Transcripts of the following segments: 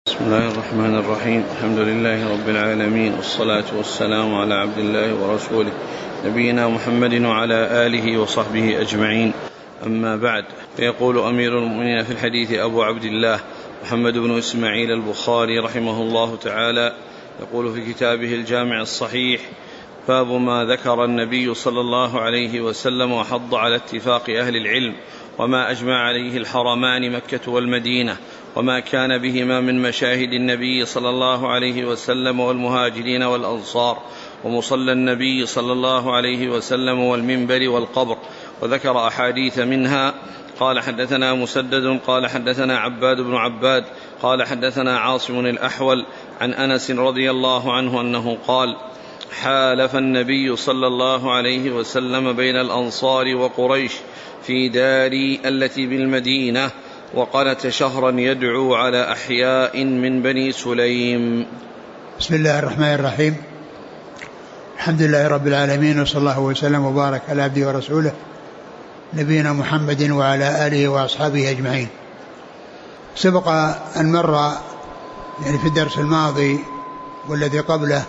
بسم الله الرحمن الرحيم. الحمد لله رب العالمين، والصلاة والسلام على عبد الله ورسوله نبينا محمد وعلى آله وصحبه أجمعين، أما بعد. فيقول أمير المؤمنين في الحديث أبو عبد الله محمد بن إسماعيل البخاري رحمه الله تعالى، يقول في كتابه الجامع الصحيح: باب ما ذكر النبي صلى الله عليه وسلم وحض على اتفاق أهل العلم وما أجمع عليه الحرمان مكة والمدينة، وما كان بهما من مشاهد النبي صلى الله عليه وسلم والمهاجرين والأنصار، ومصلى النبي صلى الله عليه وسلم والمنبر والقبر، وذكر أحاديث منها. قال: حدثنا مسدد قال حدثنا عباد بن عباد قال حدثنا عاصم الأحول عن أنس رضي الله عنه أنه قال: حالف النبي صلى الله عليه وسلم بين الأنصار وقريش في داري التي بالمدينة، وقنت شهرا يدعو على أحياء من بني سليم. بسم الله الرحمن الرحيم. الحمد لله رب العالمين، وصلى الله وسلم وبارك على عبده ورسوله نبينا محمد وعلى آله وأصحابه أجمعين. سبق أن مر في الدرس الماضي والذي قبله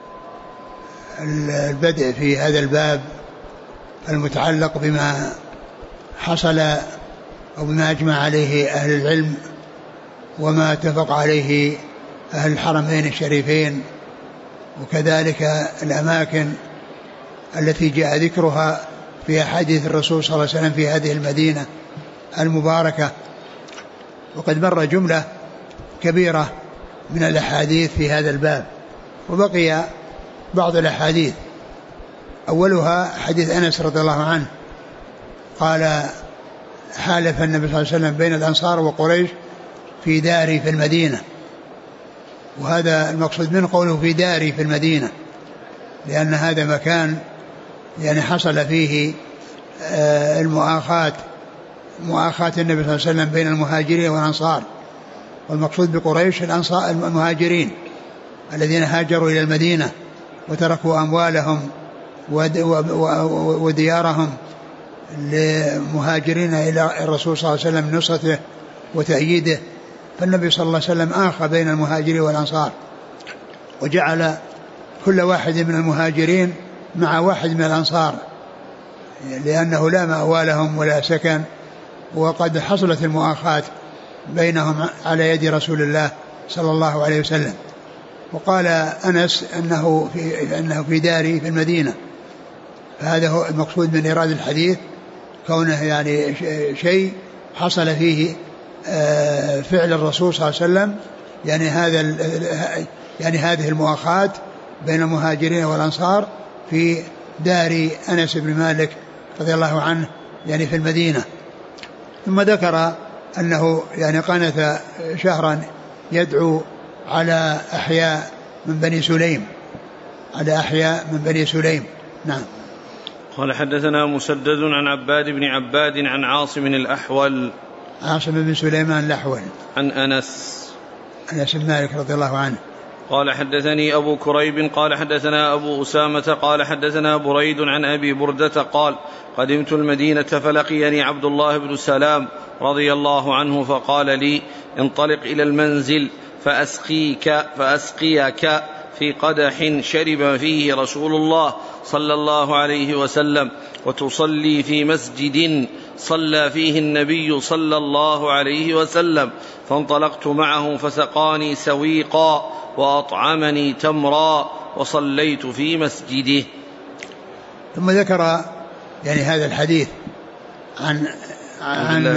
البدء في هذا الباب المتعلق بما حصل أو بما أجمع عليه أهل العلم وما اتفق عليه أهل الحرمين الشريفين، وكذلك الأماكن التي جاء ذكرها في أحاديث الرسول صلى الله عليه وسلم في هذه المدينة المباركة. وقد مر جملة كبيرة من الأحاديث في هذا الباب، وبقي بعض الأحاديث. أولها حديث أنس رضي الله عنه قال: حالف النبي صلى الله عليه وسلم بين الأنصار وقريش في داري في المدينة. وهذا المقصود من قوله في داري في المدينة، لأن هذا مكان حصل فيه مؤاخاة النبي صلى الله عليه وسلم بين المهاجرين والأنصار، والمقصود بقريش الأنصار المهاجرين الذين هاجروا إلى المدينة وتركوا أموالهم وديارهم لمهاجرين إلى الرسول صلى الله عليه وسلم نصرته وتأييده. فالنبي صلى الله عليه وسلم آخى بين المهاجرين والأنصار، وجعل كل واحد من المهاجرين مع واحد من الأنصار، لأنه لا مأوى لهم ولا سكن، وقد حصلت المؤاخاة بينهم على يد رسول الله صلى الله عليه وسلم. وقال أنس أنه في داري في المدينة، فهذا هو المقصود من إيراد الحديث، كونه شيء حصل فيه فعل الرسول صلى الله عليه وسلم، هذه المؤاخاة بين المهاجرين والأنصار في دار أنس بن مالك رضي الله عنه في المدينة. ثم ذكر أنه قنت شهرا يدعو على أحياء من بني سليم. نعم. قال: حدثنا مسدد عن عباد بن عباد عن عاصم الأحول عاصم بن سليمان الأحول عن أنس بن مالك رضي الله عنه قال: حدثني أبو كريب قال حدثنا أبو أسامة قال حدثنا بريد عن أبي بردة قال: قدمت المدينة فلقيني عبد الله بن سلام رضي الله عنه فقال لي: انطلق إلى المنزل فأسقيك في قدح شرب فيه رسول الله صلى الله عليه وسلم، وتصلي في مسجد صلى فيه النبي صلى الله عليه وسلم. فانطلقت معه فسقاني سويقا وأطعمني تمرا وصليت في مسجده. ثم ذكر هذا الحديث عن عبد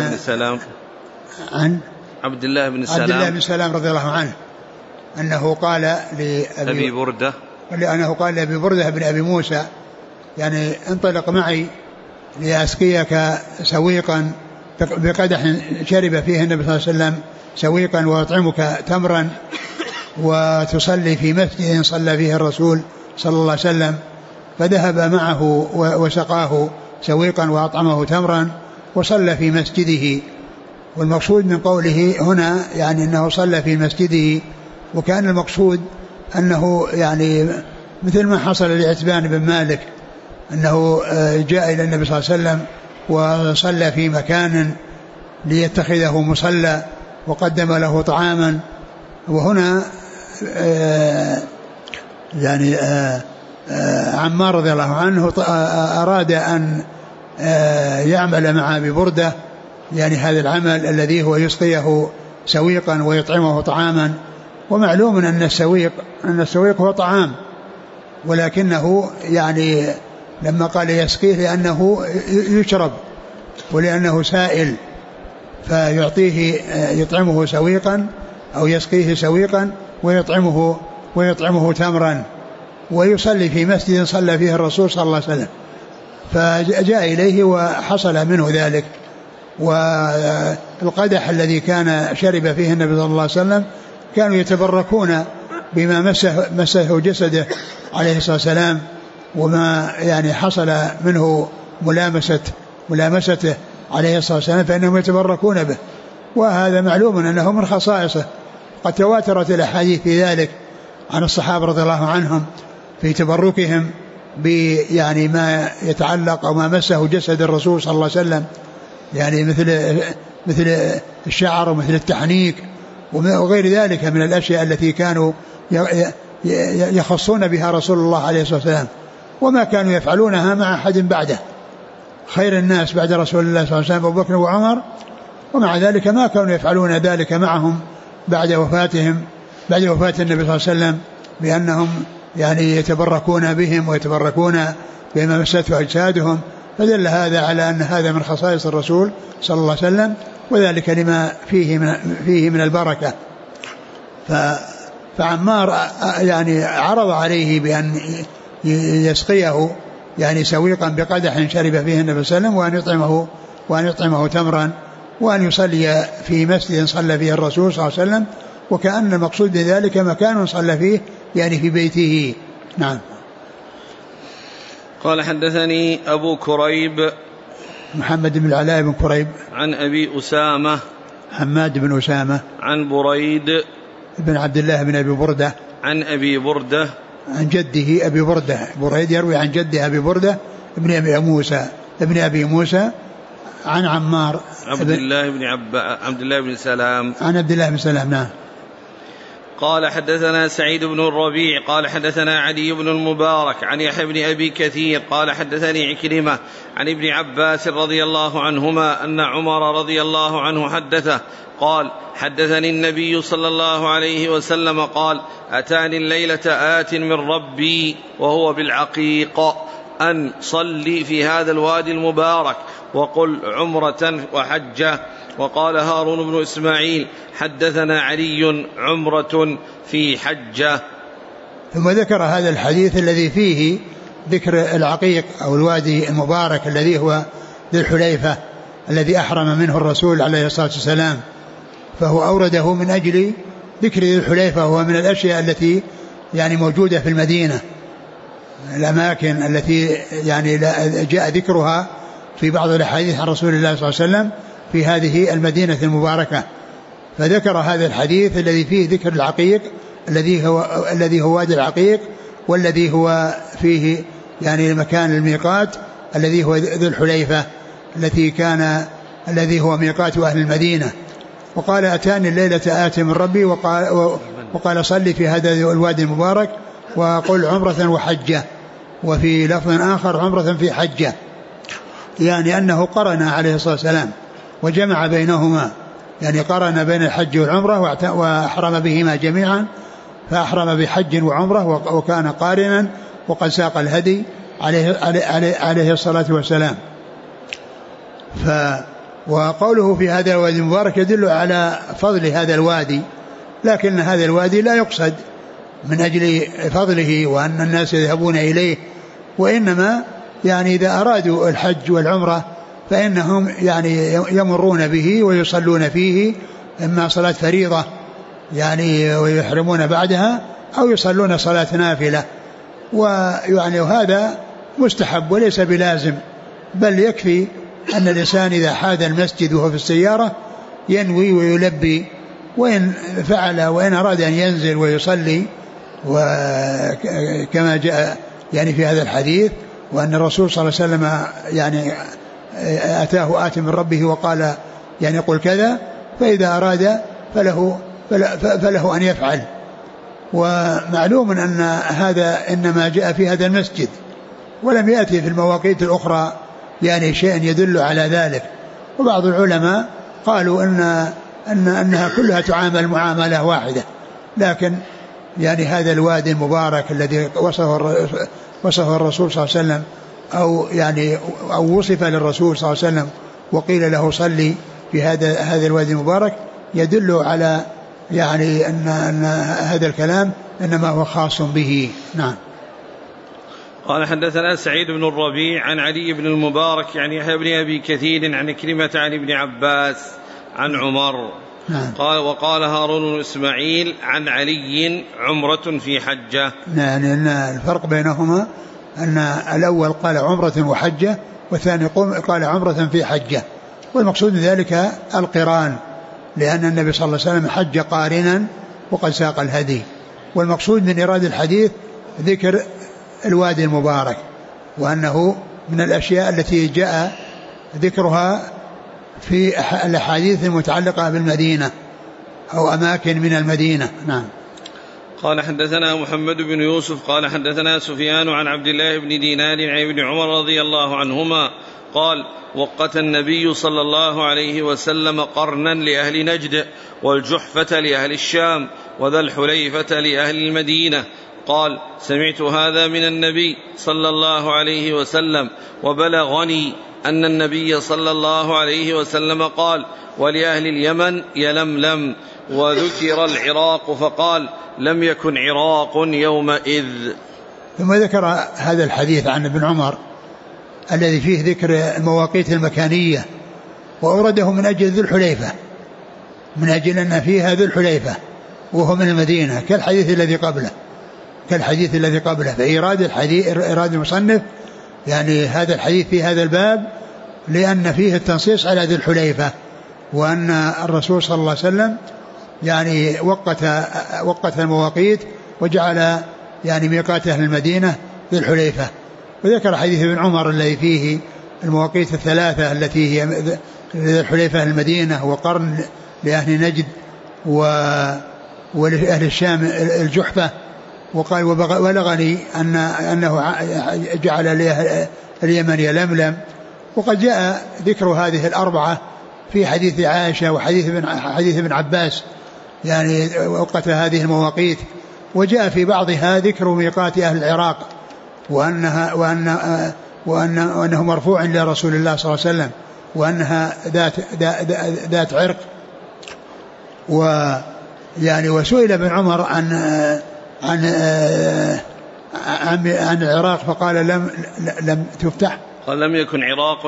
الله بن سلام رضي الله عنه أنه قال لأبي بردة بن أبي موسى: انطلق معي لأسقيك سويقا بقدح شرب فيه النبي صلى الله عليه وسلم سويقا، وأطعمك تمرا، وتصلي في مسجد صلى فيه الرسول صلى الله عليه وسلم. فذهب معه وسقاه سويقا وأطعمه تمرا وصلى في مسجده. والمقصود من قوله هنا أنه صلى في مسجده، وكان المقصود أنه مثل ما حصل لعتبان بن مالك أنه جاء إلى النبي صلى الله عليه وسلم وصلى في مكان ليتخذه مصلى، وقدم له طعاما وهنا يعني عمار رضي الله عنه أراد أن يعمل مع أبي بردة يعني هذا العمل الذي هو يسقيه سويقا ويطعمه طعاما. ومعلوم أن السويق هو طعام، ولكنه يعني لما قال يسقيه لأنه يشرب ولأنه سائل، فيعطيه يطعمه سويقا أو يسقيه سويقا ويطعمه تمرا. ويصلي في مسجد صلى فيه الرسول صلى الله عليه وسلم، فجاء إليه وحصل منه ذلك. والقدح الذي كان شرب فيه النبي صلى الله عليه وسلم كانوا يتبركون بما مسه جسده عليه الصلاة والسلام، وما يعني حصل منه ملامسته عليه الصلاة والسلام، فإنهم يتبركون به. وهذا معلوم أنه من خصائصه، قد تواترت الأحاديث في ذلك عن الصحابة رضي الله عنهم في تبركهم يعني ما يتعلق أو ما مسه جسد الرسول صلى الله عليه وسلم، يعني مثل الشعر ومثل التحنيك وغير ذلك من الأشياء التي كانوا يخصون بها رسول الله عليه الصلاة والسلام، وما كانوا يفعلونها مع أحد بعده. خير الناس بعد رسول الله صلى الله عليه وسلم أبو بكر وعمر، ومع ذلك ما كانوا يفعلون ذلك معهم بعد وفاة النبي صلى الله عليه وسلم، بأنهم يعني يتبركون بهم ويتبركون بما مسته أجسادهم. فدل هذا على أن هذا من خصائص الرسول صلى الله عليه وسلم، وذلك لما فيه من البركة. فعمار يعني عرض عليه بأن يسقيه يعني سويقا بقدح شرب فيه النبي صلى الله عليه وسلم، وأن يطعمه تمرا، وأن يصلي في مسجد صلى فيه الرسول صلى الله عليه وسلم، وكأن المقصود بذلك مكان صلى فيه يعني في بيته. نعم. قال حدثني أبو كريب محمد بن العلاء بن كريب عن أبي أسامة حماد بن أسامة عن بريد بن عبد الله بن أبي بردة عن أبي بردة عن جده أبي بردة. بريد يروي عن جده أبي بردة ابن أبي موسى عن عمار عبد الله بن سلام عن عبد الله بن سلام. نعم. قال حدثنا سعيد بن الربيع قال حدثنا علي بن المبارك عن يحيى بن أبي كثير قال حدثني عكرمة عن ابن عباس رضي الله عنهما أن عمر رضي الله عنه حدثه قال حدثني النبي صلى الله عليه وسلم قال أتاني الليلة آت من ربي وهو بالعقيق أن صلي في هذا الوادي المبارك وقل عمرة وحجة. وقال هارون بن إسماعيل حدثنا علي عمرة في حجة. ثم ذكر هذا الحديث الذي فيه ذكر العقيق أو الوادي المبارك الذي هو ذي الحليفة الذي أحرم منه الرسول عليه الصلاة والسلام، فهو أورده من أجل ذكر ذي الحليفة، وهو من الأشياء التي يعني موجودة في المدينة، الأماكن التي يعني جاء ذكرها في بعض الأحاديث عن رسول الله صلى الله عليه وسلم في هذه المدينة المباركة. فذكر هذا الحديث الذي فيه ذكر العقيق الذي هو وادي العقيق، والذي هو فيه يعني مكان الميقات الذي هو ذي الحليفة الذي هو ميقات أهل المدينة. وقال أتاني الليلة آت من ربي وقال صلي في هذا الوادي المبارك وقل عمرة وحجة، وفي لفظ آخر عمرة في حجة، يعني أنه قرن عليه الصلاة والسلام وجمع بينهما، يعني قرن بين الحج والعمرة وأحرم بهما جميعا، فأحرم بحج وعمرة وكان قارنا وقد ساق الهدي عليه الصلاة والسلام. وقوله في هذا الوادي المبارك يدل على فضل هذا الوادي، لكن هذا الوادي لا يقصد من أجل فضله وأن الناس يذهبون إليه، وإنما يعني إذا أرادوا الحج والعمرة فإنهم يعني يمرون به ويصلون فيه، إما صلاة فريضة يعني ويحرمون بعدها، أو يصلون صلاة نافلة، ويعني هذا مستحب وليس بلازم، بل يكفي أن الإنسان إذا حاذ المسجد وهو في السيارة ينوي ويلبي، وإن فعل وإن أراد أن ينزل ويصلي، وكما جاء يعني في هذا الحديث، وأن الرسول صلى الله عليه وسلم يعني أتاه آت من ربه وقال يعني قل كذا، فإذا أراد فله فله أن يفعل. ومعلوم أن هذا إنما جاء في هذا المسجد، ولم يأتي في المواقيت الأخرى يعني شيء يدل على ذلك. وبعض العلماء قالوا أنها كلها تعامل معاملة واحدة، لكن يعني هذا الوادي المبارك الذي وصفه الرسول صلى الله عليه وسلم أو وصف للرسول صلى الله عليه وسلم وقيل له صلي في هذا الوادي المبارك، يدل على يعني أن هذا الكلام إنما هو خاص به. نعم. قال حدثنا سعيد بن الربيع عن علي بن المبارك يعني يحيى بن أبي كثير عن كلمة عن ابن عباس عن عمر. نعم. قال وقال هارون بن إسماعيل عن علي عمرة في حجة. يعني أن الفرق بينهما أن الأول قال عمرة وحجة، والثاني قال عمرة في حجة، والمقصود من ذلك القران، لأن النبي صلى الله عليه وسلم حج قارنا وقد ساق الهدي. والمقصود من إرادة الحديث ذكر الوادي المبارك، وأنه من الأشياء التي جاء ذكرها في الأحاديث المتعلقة بالمدينة أو أماكن من المدينة. نعم. قال حدثنا محمد بن يوسف قال حدثنا سفيان عن عبد الله بن دينار عن ابن عمر رضي الله عنهما قال وقت النبي صلى الله عليه وسلم قرنا لأهل نجد والجحفة لأهل الشام وذا الحليفة لأهل المدينة. قال سمعت هذا من النبي صلى الله عليه وسلم، وبلغني أن النبي صلى الله عليه وسلم قال ولأهل اليمن يلملم، وذكر العراق فقال لم يكن عراق يومئذ. ثم ذكر هذا الحديث عن ابن عمر الذي فيه ذكر المواقيت المكانية، وأورده من أجل ذي الحليفة، من أجل أن فيها ذي الحليفة وهو من المدينة كالحديث الذي قبله. فإيراد المصنف يعني هذا الحديث في هذا الباب لأن فيه التنصيص على ذي الحليفة، وأن الرسول صلى الله عليه وسلم يعني وقت المواقيت وجعل يعني ميقات أهل المدينة ذي الحليفة. وذكر حديث ابن عمر الذي فيه المواقيت الثلاثة التي هي ذي الحليفة المدينة، وقرن لأهل نجد ولأهل الشام الجحفة. وقال وبلغني أنه جعل اليمن يلملم. وقد جاء ذكر هذه الأربعة في حديث عائشة وحديث ابن عباس يعني وقت هذه المواقيت، وجاء في بعضها ذكر ميقات أهل العراق وأنه مرفوع لرسول الله صلى الله عليه وسلم، وأنها ذات عرق. ويعني وسئل ابن عمر عن العراق فقال لم تفتح، قال لم يكن عراق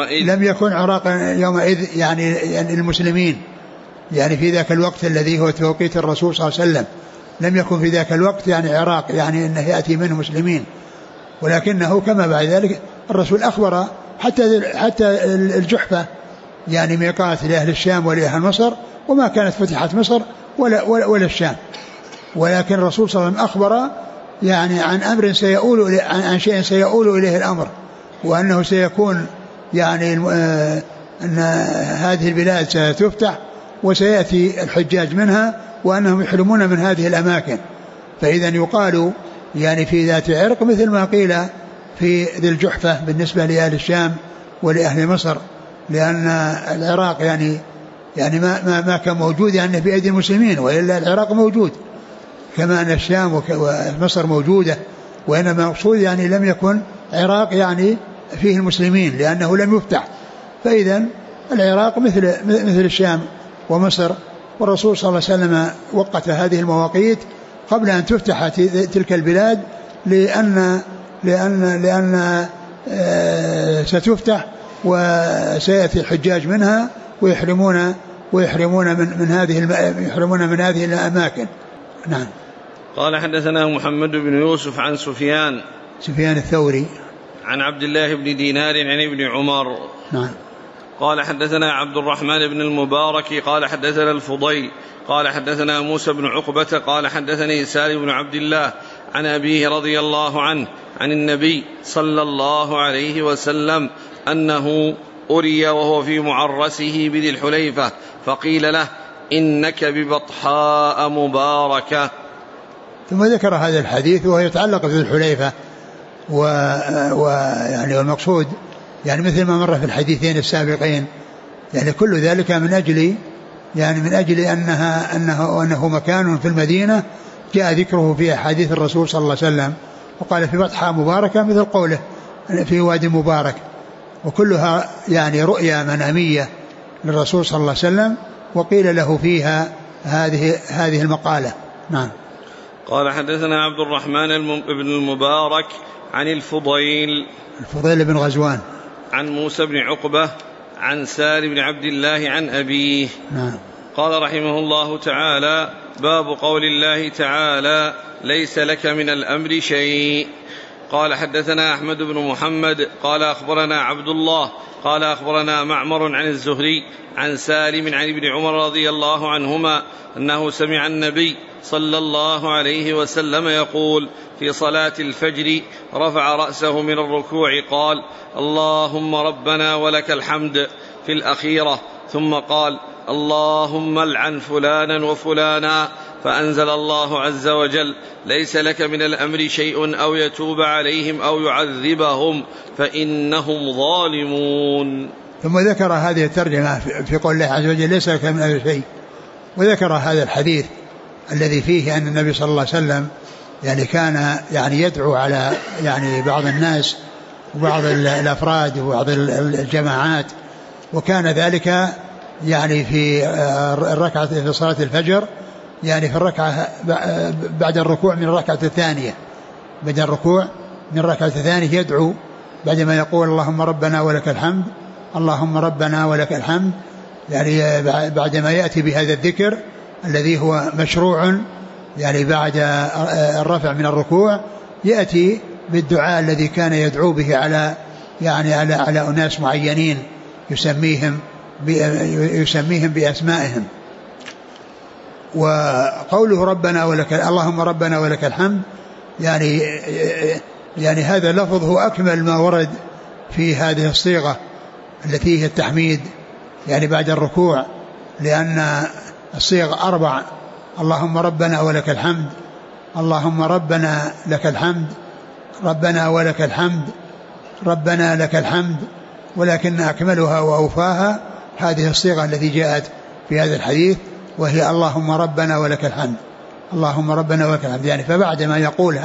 يومئذ يعني المسلمين، يعني في ذاك الوقت الذي هو توقيت الرسول صلى الله عليه وسلم لم يكن في ذاك الوقت يعني عراق يعني أنه يأتي منه مسلمين، ولكنه كما بعد ذلك الرسول أخبر حتى الجحفة يعني ميقات لأهل الشام ولأهل مصر، وما كانت فتحت مصر ولا الشام، ولكن الرسول صلى الله عليه وسلم أخبر يعني عن أمر سيؤول عن شيء سيؤول إليه الأمر، وأنه سيكون يعني أن هذه البلاد ستفتح وسيأتي الحجاج منها، وأنهم يحرمون من هذه الأماكن. فإذا يقال يعني في ذات عرق مثل ما قيل في ذي الجحفة بالنسبة لأهل الشام ولأهل مصر، لأن العراق يعني ما كان موجود يعني في أيدي المسلمين، وإلا العراق موجود كما أن الشام ومصر موجودة، وإنما مقصود يعني لم يكن عراق يعني فيه المسلمين لأنه لم يفتح. فإذا العراق مثل الشام ومصر، والرسول صلى الله عليه وسلم وقت هذه المواقيت قبل أن تفتح تلك البلاد لأن ستفتح وسيأتي الحجاج منها ويحرمون من هذه الأماكن. نعم. قال حدثنا محمد بن يوسف عن سفيان الثوري عن عبد الله بن دينار عن ابن عمر. نعم. قال حدثنا عبد الرحمن بن المبارك قال حدثنا الفضيل قال حدثنا موسى بن عقبة قال حدثني سالم بن عبد الله عن أبيه رضي الله عنه عن النبي صلى الله عليه وسلم أنه أري وهو في معرسه بذي الحليفة، فقيل له إنك ببطحاء مباركة. ثم ذكر هذا الحديث وهو يتعلق بذي الحليفة ويعني والمقصود يعني مثل ما مر في الحديثين السابقين، يعني كل ذلك من أجل أنه مكان في المدينة جاء ذكره في أحاديث الرسول صلى الله عليه وسلم، وقال في بطحاء مباركة مثل قوله في وادي مبارك، وكلها يعني رؤيا منامية للرسول صلى الله عليه وسلم، وقيل له فيها هذه المقالة. نعم. قال حدثنا عبد الرحمن بن المبارك عن الفضيل بن غزوان عن موسى بن عقبة عن سالم بن عبد الله عن أبيه. نعم. قال رحمه الله تعالى: باب قول الله تعالى: ليس لك من الأمر شيء. قال حدثنا أحمد بن محمد قال أخبرنا عبد الله قال أخبرنا معمر عن الزهري عن سالم عن ابن عمر رضي الله عنهما أنه سمع النبي صلى الله عليه وسلم يقول في صلاة الفجر رفع رأسه من الركوع قال: اللهم ربنا ولك الحمد في الأخيرة، ثم قال: اللهم العن فلانا وفلانا، فأنزل الله عز وجل: ليس لك من الأمر شيء أو يتوب عليهم أو يعذبهم فإنهم ظالمون. ثم ذكر هذه الترجمة في قول الله عز وجل: ليس لك من الأمر شيء، وذكر هذا الحديث الذي فيه أن النبي صلى الله عليه وسلم يعني كان يعني يدعو على يعني بعض الناس وبعض الأفراد وبعض الجماعات، وكان ذلك يعني في الركعة في صلاة الفجر، يعني في الركعة بعد الركوع من الركعة الثانية، بعد الركوع من الركعة الثانية يدعو بعدما يقول: اللهم ربنا ولك الحمد، اللهم ربنا ولك الحمد، يعني بعدما يأتي بهذا الذكر الذي هو مشروع يعني بعد الرفع من الركوع، يأتي بالدعاء الذي كان يدعو به على يعني على أناس معينين يسميهم بأسمائهم. وقوله ربنا ولك اللهم ربنا ولك الحمد يعني هذا لفظ هو أكمل ما ورد في هذه الصيغة التي هي التحميد يعني بعد الركوع، لأن الصيغ 4: اللهم ربنا ولك الحمد، اللهم ربنا لك الحمد، ربنا ولك الحمد، ربنا لك الحمد، ولكن أكملها وأوفاها هذه الصيغة التي جاءت في هذا الحديث، وهي اللهم ربنا ولك الحمد، اللهم ربنا ولك الحمد. يعني فبعد ما يقول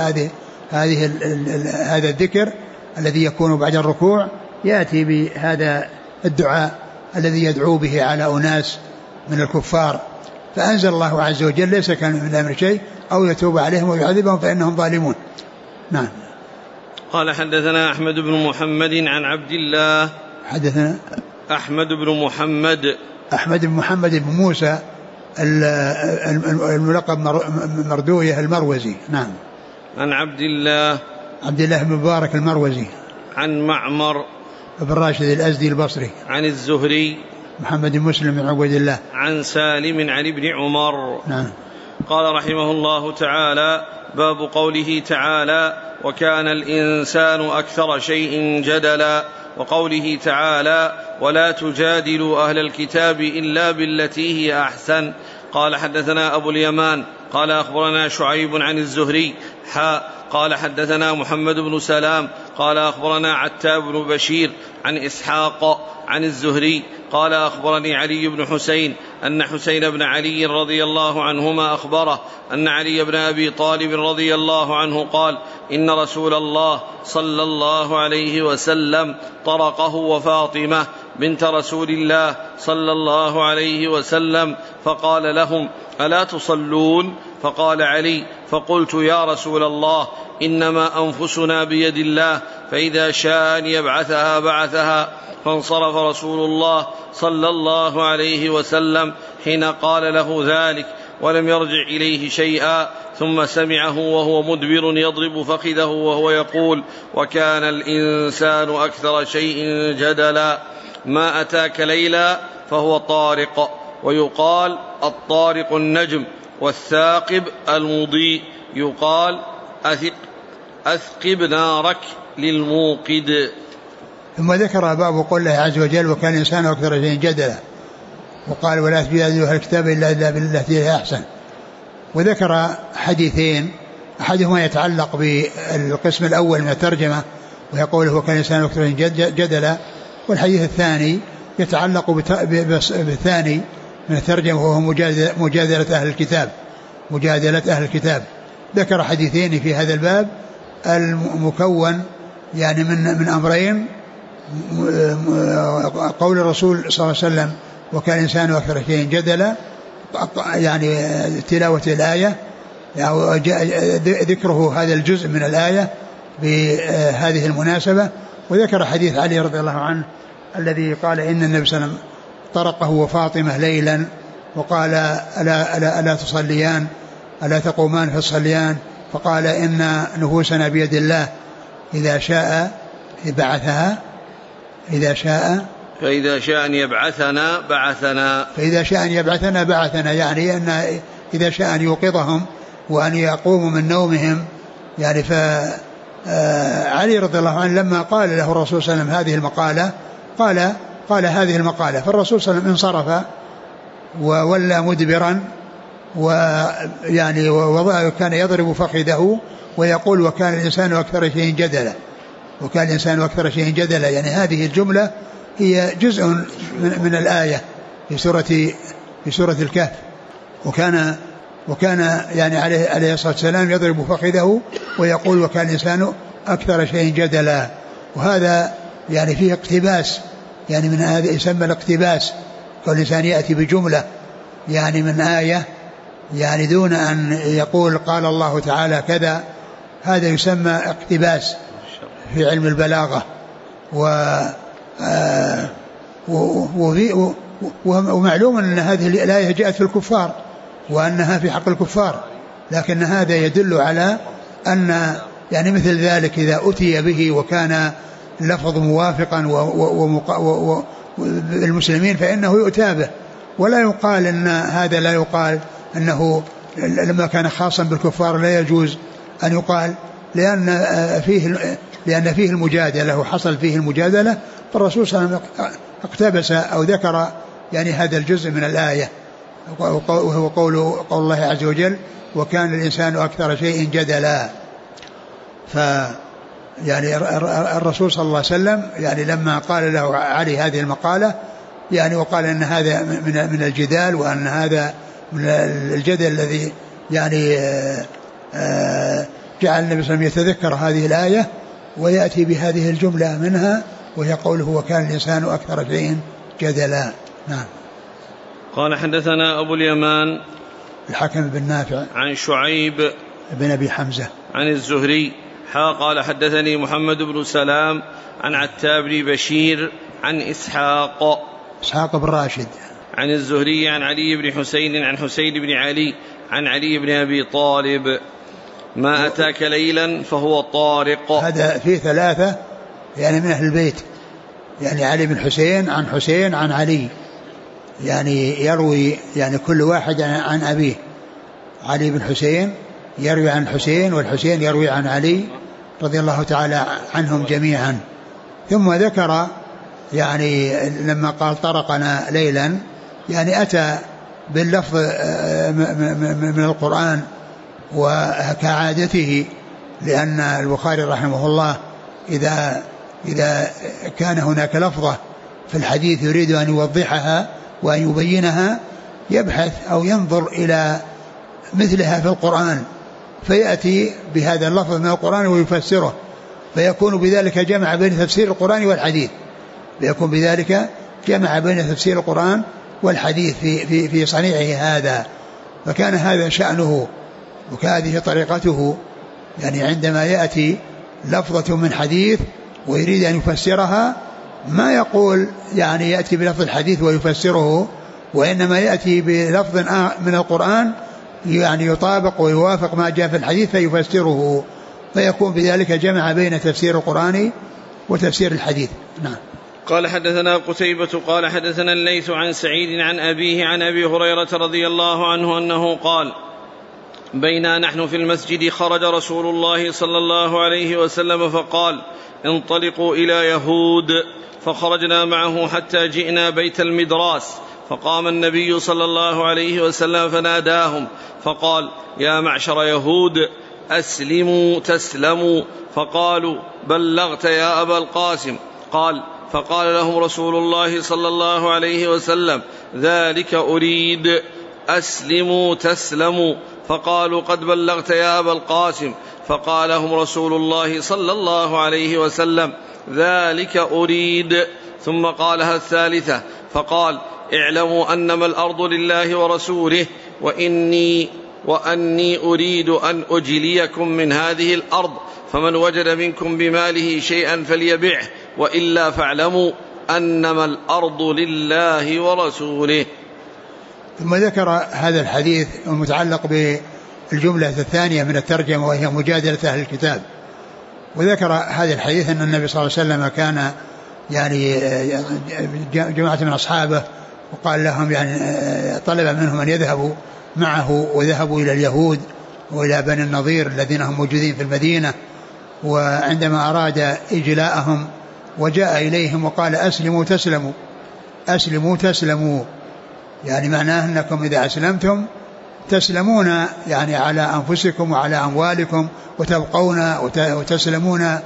هذا الذكر الذي يكون بعد الركوع يأتي بهذا الدعاء الذي يدعو به على أناس من الكفار، فأنزل الله عز وجل: ليس كان من الأمر شيء أو يتوب عليهم ويعذبهم فإنهم ظالمون. نعم. قال حدثنا أحمد بن محمد عن عبد الله. حدثنا أحمد بن محمد بن موسى الملقب مردوية المروزي. نعم. عن عبد الله بن مبارك المروزي. عن معمر بن راشد الأزدي البصري. عن الزهري محمد بن مسلم بن عبيد الله. عن سالم عن ابن عمر. نعم. قال رحمه الله تعالى: باب قوله تعالى: وكان الإنسان أكثر شيء جدلا، وقوله تعالى: ولا تجادلوا أهل الكتاب إلا بالتي هي أحسن. قال حدثنا أبو اليمان قال أخبرنا شعيب عن الزهري قال حدثنا محمد بن سلام قال أخبرنا عتاب بن بشير عن إسحاق عن الزهري قال أخبرني علي بن حسين أن حسين بن علي رضي الله عنهما أخبره أن علي بن أبي طالب رضي الله عنه قال: إن رسول الله صلى الله عليه وسلم طرقه وفاطمة بنت رسول الله صلى الله عليه وسلم، فقال لهم: ألا تصلون؟ فقال علي: فقلت: يا رسول الله، إنما أنفسنا بيد الله، فإذا شاء أن يبعثها بعثها. فانصرف رسول الله صلى الله عليه وسلم حين قال له ذلك، ولم يرجع إليه شيئا، ثم سمعه وهو مدبر يضرب فخذه وهو يقول: وكان الإنسان أكثر شيء جدلا، ما أتاك ليلا فهو طارق، ويقال الطارق النجم، والثاقب المضيء، يقال أثقب نارك للموقد. ثم ذكر باب قول الله عز وجل: وكان الإنسان أكثر شيء جدلا. وقال ولا تجادلوا أهل الكتاب إلا بالتي هي أحسن. وذكر حديثين، أحدهما يتعلق بالقسم الأول من الترجمة ويقول هو كان الإنسان أكثر جدلا، والحديث الثاني يتعلق بالثاني من الترجمة وهو مجادلة أهل الكتاب. ذكر حديثين في هذا الباب المكون يعني من أمرين: قول الرسول صلى الله عليه وسلم وكان الإنسان أكثر شيء جدلا، يعني تلاوة الآية ذكره هذا الجزء من الآية بهذه المناسبة. وذكر حديث علي رضي الله عنه الذي قال إن النبي صلى الله عليه وسلم طرقه وفاطمة ليلا وقال ألا تصليان، ألا تقومان فتصليان؟ فقال إن نفوسنا بيد الله إذا شاء بعثها، فإذا شاء أن يبعثنا بعثنا، يعني أن إذا شاء أن يوقظهم وأن يقوموا من نومهم. يعني فعلي رضي الله عنه لما قال له الرسول صلى الله عليه وسلم هذه المقالة قال هذه المقالة، فالرسول صلى الله عليه وسلم انصرف وولى مدبرا، ويعني وكان يضرب فخذه ويقول وكان الإنسان أكثر شيء جدلا، يعني هذه الجملة هي جزء من الآية في سورة الكهف. وكان يعني عليه الصلاة والسلام يضرب فخذه ويقول وكان الإنسان أكثر شيء جدلا. وهذا يعني فيه اقتباس، يعني من هذا يسمى الاقتباس، كل إنسان يأتي بجملة يعني من آية يعني دون أن يقول قال الله تعالى كذا، هذا يسمى اقتباس في علم البلاغة. ومعلوم أن هذه الآية جاءت في الكفار وأنها في حق الكفار، لكن هذا يدل على أن يعني مثل ذلك إذا أتي به وكان اللفظ موافقا المسلمين فإنه يؤتى به، ولا يقال أن هذا، لا يقال أنه لما كان خاصا بالكفار لا يجوز أن يقال، لأن فيه المجادلة وحصل فيه المجادلة. فالرسول صلى الله عليه وسلم اقتبس أو ذكر يعني هذا الجزء من الآية، وهو قول الله عز وجل وكان الإنسان أكثر شيء جدلا. يعني الرسول صلى الله عليه وسلم يعني لما قال له علي هذه المقالة يعني وقال أن هذا من الجدال، وأن هذا من الجدل الذي يعني جعل النبي صلى الله عليه وسلم يتذكر هذه الآية ويأتي بهذه الجملة منها وهي قوله وكان الإنسان أكثر شيء جدلا. نعم. قال حدثنا أبو اليمان الحكم بن نافع عن شعيب بن أبي حمزة عن الزهري قال حدثني محمد بن سلام عن عتاب بن بشير عن إسحاق بن راشد عن الزهري عن علي بن حسين عن حسين بن علي عن علي بن أبي طالب ما أتاك ليلا فهو طارق. هذا فيه ثلاثة يعني من أهل البيت، يعني علي بن حسين عن علي، يعني يروي يعني كل واحد عن أبيه. علي بن حسين يروي عن حسين، والحسين يروي عن علي رضي الله تعالى عنهم جميعا. ثم ذكر يعني لما قال طرقنا ليلا يعني أتى باللفظ من القرآن وكعادته، لأن البخاري رحمه الله إذا كان هناك لفظة في الحديث يريد أن يوضحها وأن يبينها يبحث أو ينظر إلى مثلها في القرآن فيأتي بهذا اللفظ من القرآن ويفسره، فيكون بذلك جمع بين تفسير القرآن والحديث، تفسير القرآن والحديث في صنيعه هذا. فكان هذا شأنه وكهذه طريقته، يعني عندما يأتي لفظة من حديث ويريد أن يفسرها ما يقول يعني يأتي بلفظ الحديث ويفسره، وإنما يأتي بلفظ من القرآن يعني يطابق ويوافق ما جاء في الحديث فيفسره، فيكون بذلك جمع بين تفسير القرآن وتفسير الحديث. نعم. قال حدثنا قتيبة قال حدثنا الليث عن سعيد عن أبيه عن أبي هريرة رضي الله عنه أنه قال بينا نحن في المسجد خرج رسول الله صلى الله عليه وسلم فقال انطلقوا إلى يهود، فخرجنا معه حتى جئنا بيت المدراس فقام النبي صلى الله عليه وسلم فناداهم فقال: يا معشر يهود أسلموا تسلموا. فقالوا: بلغت يا أبا القاسم. قال: فقال لهم رسول الله صلى الله عليه وسلم: ذلك أريد، أسلموا تسلموا. فقالوا: قد بلغت يا أبا القاسم. فقال لهم رسول الله صلى الله عليه وسلم: ذلك أريد. ثم قالها الثالثة فقال: اعلموا أنما الأرض لله ورسوله وأني أريد أن أجليكم من هذه الأرض، فمن وجد منكم بماله شيئا فليبعه، وإلا فاعلموا أنما الأرض لله ورسوله. ثم ذكر هذا الحديث المتعلق بالجملة الثانية من الترجمة وهي مجادلة أهل الكتاب، وذكر هذا الحديث أن النبي صلى الله عليه وسلم كان يعني جماعة من أصحابه وقال لهم يعني طلب منهم أن يذهبوا معه، وذهبوا إلى اليهود وإلى بني النضير الذين هم موجودين في المدينة، وعندما أراد إجلاءهم وجاء إليهم وقال: أسلموا تسلموا، أسلموا تسلموا، يعني معناه أنكم إذا أسلمتم تسلمون يعني على أنفسكم وعلى أموالكم، وتبقون وتسلمون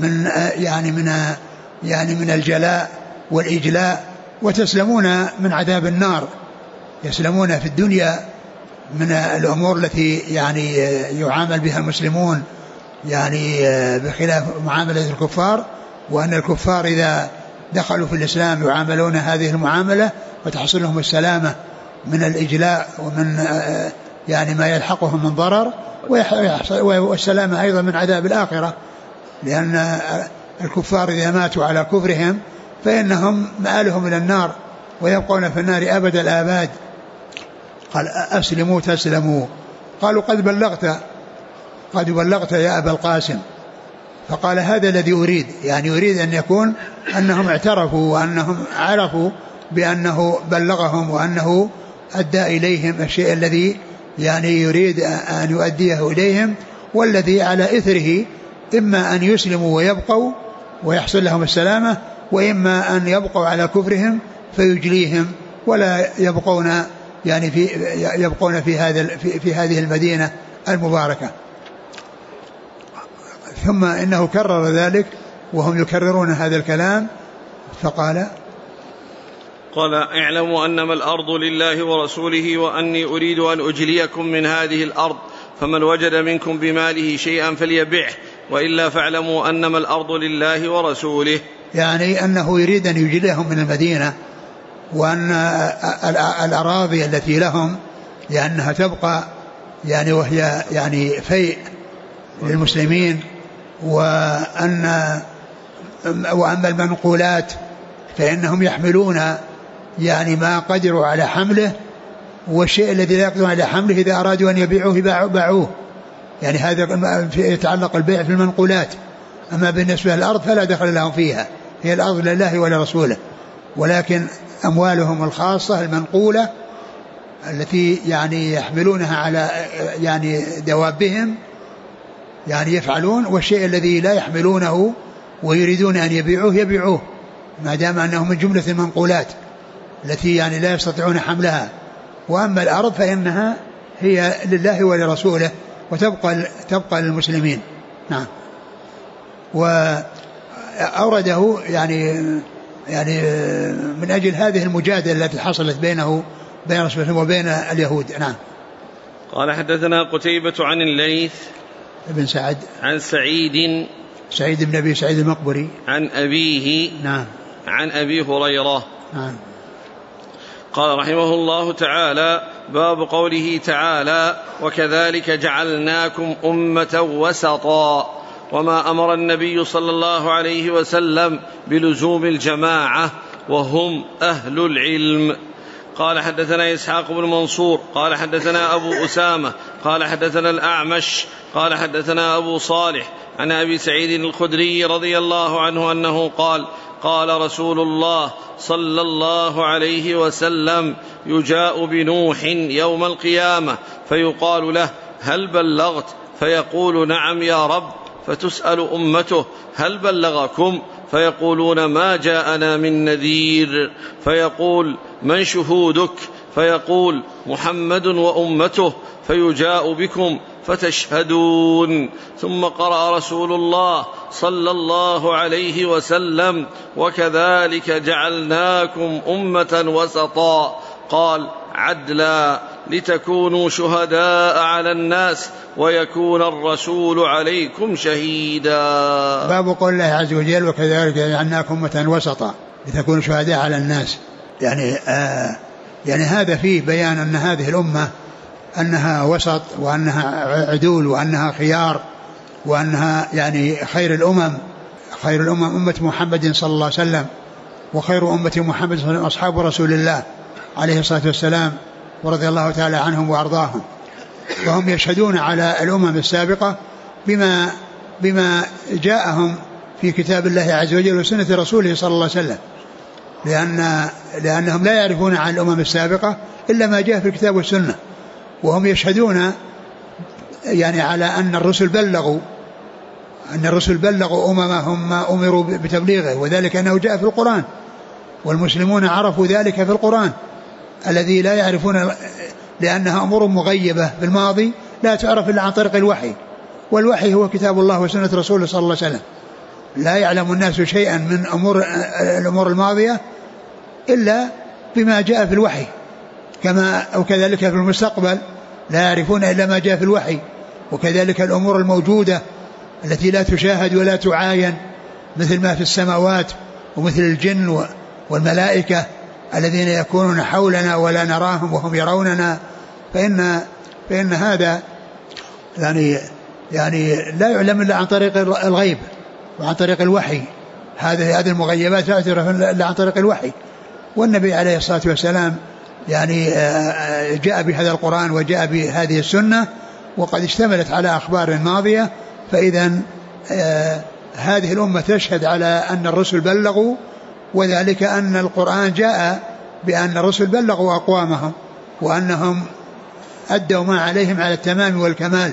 من الجلاء والإجلاء، وتسلمون من عذاب النار، يسلمون في الدنيا من الأمور التي يعني يعامل بها المسلمون يعني بخلاف معاملة الكفار، وأن الكفار إذا دخلوا في الإسلام يعاملون هذه المعاملة وتحصل لهم السلامة من الإجلاء ومن يعني ما يلحقهم من ضرر، والسلامة أيضا من عذاب الآخرة، لأن الكفار إذا ماتوا على كفرهم فإنهم مآلهم إلى النار ويبقون في النار أبد الآباد. قال: أسلموا تسلموا. قالوا: قد بلغت يا أبا القاسم. فقال: هذا الذي أريد، يعني يريد أن يكون أنهم اعترفوا وأنهم عرفوا بأنه بلغهم وأنه أدى إليهم الشيء الذي يعني يريد أن يؤديه إليهم، والذي على إثره إما أن يسلموا ويبقوا ويحصل لهم السلامة، وإما أن يبقوا على كفرهم فيجليهم ولا يبقون يعني في هذه المدينة المباركة. ثم إنه كرر ذلك وهم يكررون هذا الكلام، فقال: اعلموا أنما الأرض لله ورسوله وأني أريد أن أجليكم من هذه الأرض، فمن وجد منكم بماله شيئا فليبعه، وإلا فاعلموا أنما الأرض لله ورسوله. يعني أنه يريد أن يجليهم من المدينة، وأن الأراضي التي لهم لأنها تبقى يعني وهي يعني فيء للمسلمين، وأما المنقولات فإنهم يحملون يعني ما قدروا على حمله، والشيء الذي لا يقدرون على حمله إذا أرادوا أن يبيعوه باعوه، يعني هذا يتعلق البيع في المنقولات. أما بالنسبة للأرض فلا دخل لهم فيها، هي الأرض لله ولرسوله، ولكن أموالهم الخاصة المنقولة التي يعني يحملونها على يعني دوابهم يعني يفعلون، والشيء الذي لا يحملونه ويريدون أن يبيعوه ما دام أنه من جملة المنقولات التي يعني لا يستطيعون حملها. وأما الأرض فإنها هي لله ولرسوله وتبقى للمسلمين. نعم. وأورده يعني من أجل هذه المجادلة التي حصلت بين رسول الله وبين اليهود. نعم. قال: حدثنا قتيبة عن الليث بن سعد عن سعيد بن أبي سعيد المقبري عن أبيه نعم عن أبي هريرة نعم. قال رحمه الله تعالى: باب قوله تعالى: وكذلك جعلناكم أمة وسطا. وما أمر النبي صلى الله عليه وسلم بلزوم الجماعة وهم أهل العلم. قال: حدثنا إسحاق بن منصور قال حدثنا أبو أسامة قال حدثنا الأعمش قال حدثنا أبو صالح عن أبي سعيد الخدري رضي الله عنه أنه قال: قال رسول الله صلى الله عليه وسلم: يجاء بنوح يوم القيامة فيقال له: هل بلغت؟ فيقول: نعم يا رب. فتسأل أمته: هل بلغكم؟ فيقولون: ما جاءنا من نذير. فيقول: من شهودك؟ فيقول محمد وأمته، فيجاء بكم فتشهدون. ثم قرأ رسول الله صلى الله عليه وسلم وكذلك جعلناكم أمة وسطا، قال عدلا لتكونوا شهداء على الناس ويكون الرسول عليكم شهيدا. باب قول الله عز وجل وكذلك جعلناكم أمة وسطا لتكونوا شهداء على الناس، يعني هذا فيه بيان أن هذه الأمة أنها وسط وأنها عدول وأنها خيار وأنها يعني خير الأمم أمة محمد صلى الله عليه وسلم، وخير أمة محمد صلى الله عليه وسلم أصحاب رسول الله عليه الصلاة والسلام ورضي الله تعالى عنهم وأرضاهم. وهم يشهدون على الأمم السابقة بما جاءهم في كتاب الله عز وجل وسنة رسوله صلى الله عليه وسلم، لأنهم لا يعرفون عن الأمم السابقة إلا ما جاء في الكتاب والسنة. وهم يشهدون يعني على أن الرسل بلغوا أممهم ما أمروا بتبليغه، وذلك أنه جاء في القرآن، والمسلمون عرفوا ذلك في القرآن الذي لا يعرفون، لأنها أمور مغيبة في الماضي لا تعرف إلا عن طريق الوحي، والوحي هو كتاب الله وسنة رسوله صلى الله عليه وسلم. لا يعلم الناس شيئا من الأمور الماضية إلا بما جاء في الوحي، وكذلك في المستقبل لا يعرفون إلا ما جاء في الوحي. وكذلك الأمور الموجودة التي لا تشاهد ولا تعاين مثل ما في السماوات ومثل الجن والملائكة الذين يكونون حولنا ولا نراهم وهم يروننا، فإن هذا يعني لا يعلم إلا عن طريق الغيب وعن طريق الوحي. هذه المغيبات لا تعرف إلا عن طريق الوحي. والنبي عليه الصلاة والسلام يعني جاء بهذا القرآن وجاء بهذه السنة وقد اشتملت على أخبار ماضية. فإذا هذه الأمة تشهد على أن الرسل بلغوا، وذلك أن القرآن جاء بأن الرسل بلغوا أقوامهم وأنهم أدوا ما عليهم على التمام والكمال.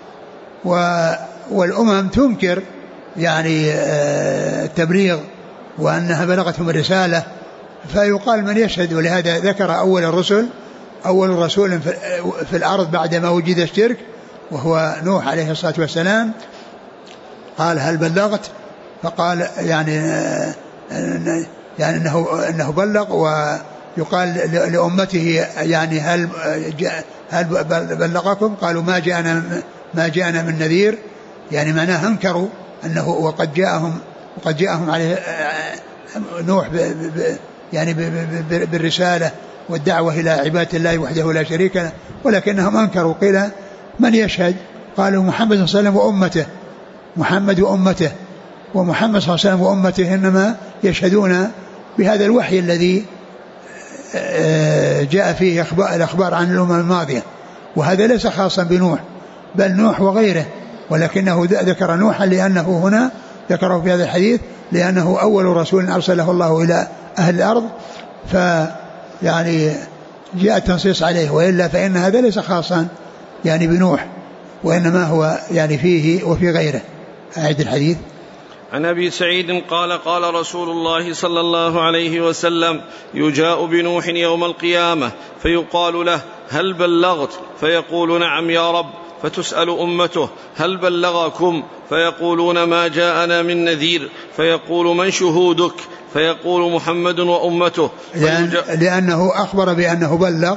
والأمم تنكر يعني التبليغ وأنها بلغتهم الرسالة، فيقال من يشهد. ولهذا ذكر أول رسول في الأرض بعدما وجد الشرك وهو نوح عليه الصلاة والسلام، قال هل بلغت؟ فقال يعني أنه بلغ. ويقال لأمته يعني هل بلغكم؟ قالوا ما جاءنا من نذير، يعني معناه انكروا أنه وقد جاءهم عليه نوح يعني بالرسالة والدعوة إلى عبادة الله وحده لا شريك له، ولكنهم أنكروا. قيل من يشهد؟ قالوا محمد صلى الله عليه وسلم وأمته، محمد وأمته. ومحمد صلى الله عليه وسلم وأمته إنما يشهدون بهذا الوحي الذي جاء فيه الأخبار عن الأمم الماضية، وهذا ليس خاصا بنوح بل نوح وغيره، ولكنه ذكر نوحا لأنه هنا ذكره في هذا الحديث لأنه أول رسول أرسله الله إلى أهل الأرض، فيعني جاء التنصيص عليه. وإلا فإن هذا ليس خاصا يعني بنوح، وإنما هو يعني فيه وفي غيره. أعد الحديث. عن أبي سعيد قال قال رسول الله صلى الله عليه وسلم يجاء بنوح يوم القيامة فيقال له هل بلغت؟ فيقول نعم يا رب. فتسأل أمته هل بلغكم؟ فيقولون ما جاءنا من نذير. فيقول من شهودك؟ فيقول محمد وأمته. لأنه أخبر بأنه بلغ،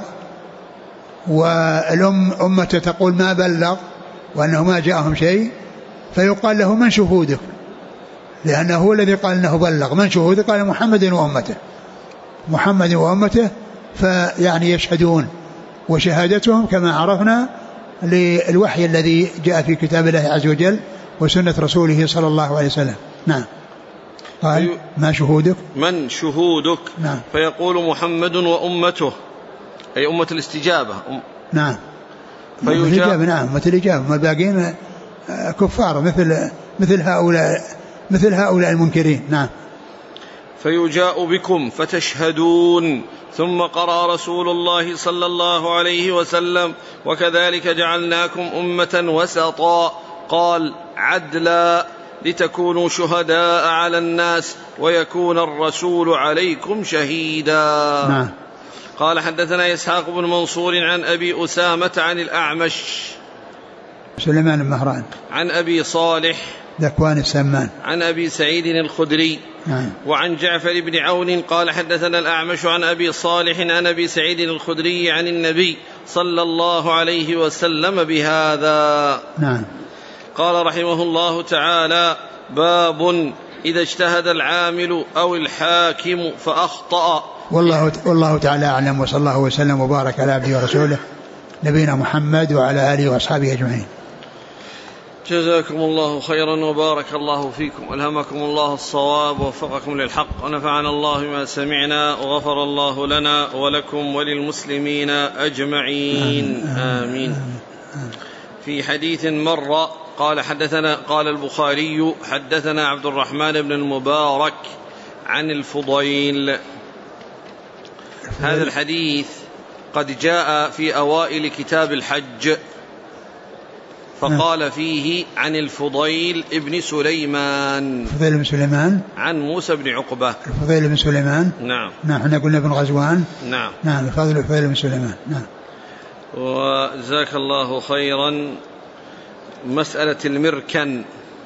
أمته تقول ما بلغ وأنه ما جاءهم شيء، فيقال له من شهودك؟ لأنه هو الذي قال أنه بلغ. من شهودك؟ قال محمد وأمته. فيعني يشهدون، وشهادتهم كما عرفنا للوحي الذي جاء في كتاب الله عز وجل وسنة رسوله صلى الله عليه وسلم. نعم. قال ما شهودك؟ من شهودك؟ نعم. فيقول محمد وأمته، أي أمة الاستجابة. نعم. نعم أمة الإجابة، ما الباقين كفار مثل هؤلاء المنكرين. نعم. فيجاء بكم فتشهدون. ثم قرأ رسول الله صلى الله عليه وسلم وكذلك جعلناكم أمة وسطا، قال عدلا لتكونوا شهداء على الناس ويكون الرسول عليكم شهيدا. نعم. قال حدثنا إسحاق بن منصور عن أبي أسامة عن الأعمش سليمان بن مهران عن أبي صالح ذكوان السمان عن أبي سعيد الخدري وعن جعفر بن عون قال حدثنا الأعمش عن أبي صالح عن أبي سعيد الخدري عن النبي صلى الله عليه وسلم بهذا. قال رحمه الله تعالى: باب إذا اجتهد العامل أو الحاكم فأخطأ. والله تعالى أعلم، وصلى الله وسلم وبارك على عبده ورسوله نبينا محمد وعلى آله وأصحابه أجمعين. جزاكم الله خيرا وبارك الله فيكم، ألهمكم الله الصواب ووفقكم للحق، ونفعنا الله بما سمعنا، وغفر الله لنا ولكم وللمسلمين أجمعين آمين. في حديث مرة قال البخاري: حدثنا عبد الرحمن بن المبارك عن الفضيل. هذا الحديث قد جاء في أوائل كتاب الحج، فقال فيه عن الفضيل ابن سليمان. الفضيل بن سليمان عن موسى بن عقبة. الفضيل بن سليمان. نعم. احنا قلنا ابن غزوان. نعم. الفضيل بن سليمان. نعم. وجزاك الله خيرا. مسألة المركن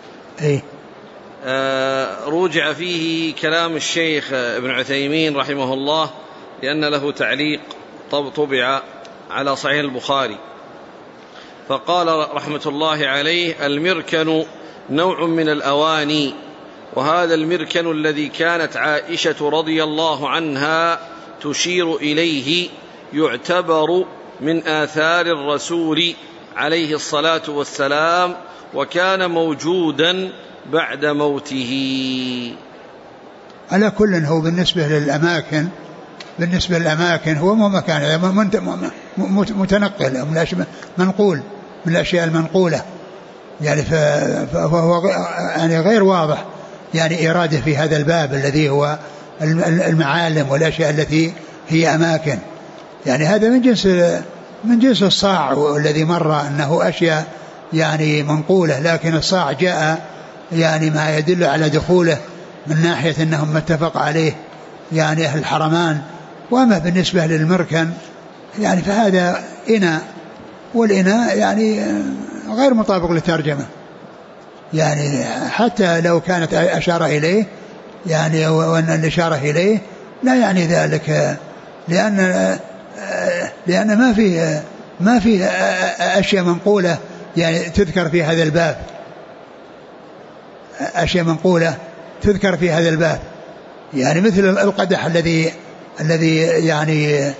رجع فيه كلام الشيخ ابن عثيمين رحمه الله، لأن له تعليق طبع على صحيح البخاري، فقال رحمة الله عليه: المركن نوع من الأواني، وهذا المركن الذي كانت عائشة رضي الله عنها تشير إليه يعتبر من آثار الرسول عليه الصلاة والسلام، وكان موجودا بعد موته. على كل هو بالنسبة للأماكن هو مو مكان متنقل، منقول من الأشياء المنقولة، يعني فهو يعني غير واضح يعني إرادة في هذا الباب الذي هو المعالم والأشياء التي هي أماكن. يعني هذا من جنس الصاع الذي مر أنه أشياء يعني منقولة، لكن الصاع جاء يعني ما يدل على دخوله من ناحية أنهم متفق عليه يعني أهل الحرمان. وأما بالنسبة للمركن يعني فهذا إناء، والإناء يعني غير مطابق للترجمة، يعني حتى لو كانت أشار إليه يعني وأن الإشارة إليه لا يعني ذلك، لأن ما في أشياء منقولة يعني تذكر في هذا الباب، أشياء منقولة تذكر في هذا الباب، يعني مثل القدح الذي يعني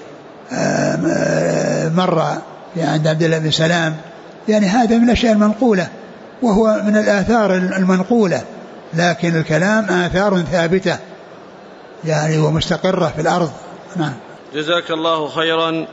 مر عند عبد الله بن سلام، يعني هذا من الأشياء المنقولة وهو من الآثار المنقولة، لكن الكلام آثار ثابتة يعني ومستقرة في الأرض. نعم. جزاك الله خيرا.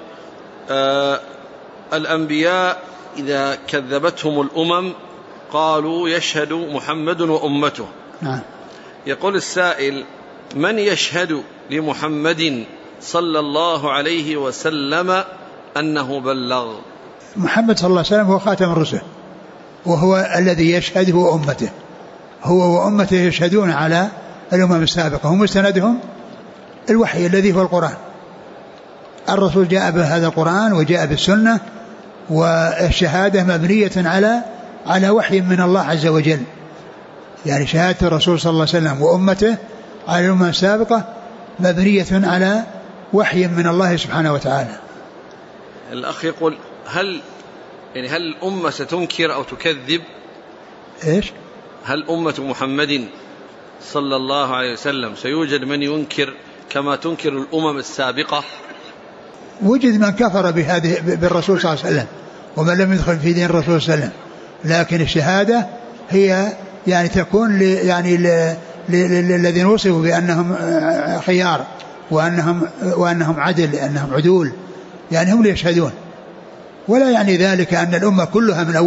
الأنبياء إذا كذبتهم الأمم قالوا يشهد محمد وأمته. نعم. يقول السائل: من يشهد لمحمد صلى الله عليه وسلم أنه بلغ؟ محمد صلى الله عليه وسلم هو خاتم الرسل، وهو الذي يشهد هو أمته، هو وأمته يشهدون على الأمم السابقة، هم مستندهم الوحي الذي هو القرآن. الرسول جاء بهذا القرآن وجاء بالسنة، والشهادة مبنية على وحي من الله عز وجل، يعني شهادة الرسول صلى الله عليه وسلم وأمته على الأمم السابقة مبنية على وحي من الله سبحانه وتعالى. الأخ يقول: هل الأمة ستنكر أو تكذب؟ إيش؟ هل أمة محمد صلى الله عليه وسلم سيوجد من ينكر كما تنكر الأمم السابقة؟ وجد من كفر بالرسول صلى الله عليه وسلم ومن لم يدخل في دين الرسول صلى الله عليه وسلم، لكن الشهادة هي يعني تكون للذين وصفوا بأنهم خيار وأنهم عدل، أنهم عدول، يعني هم اللي يشهدون، ولا يعني ذلك أن الأمة كلها من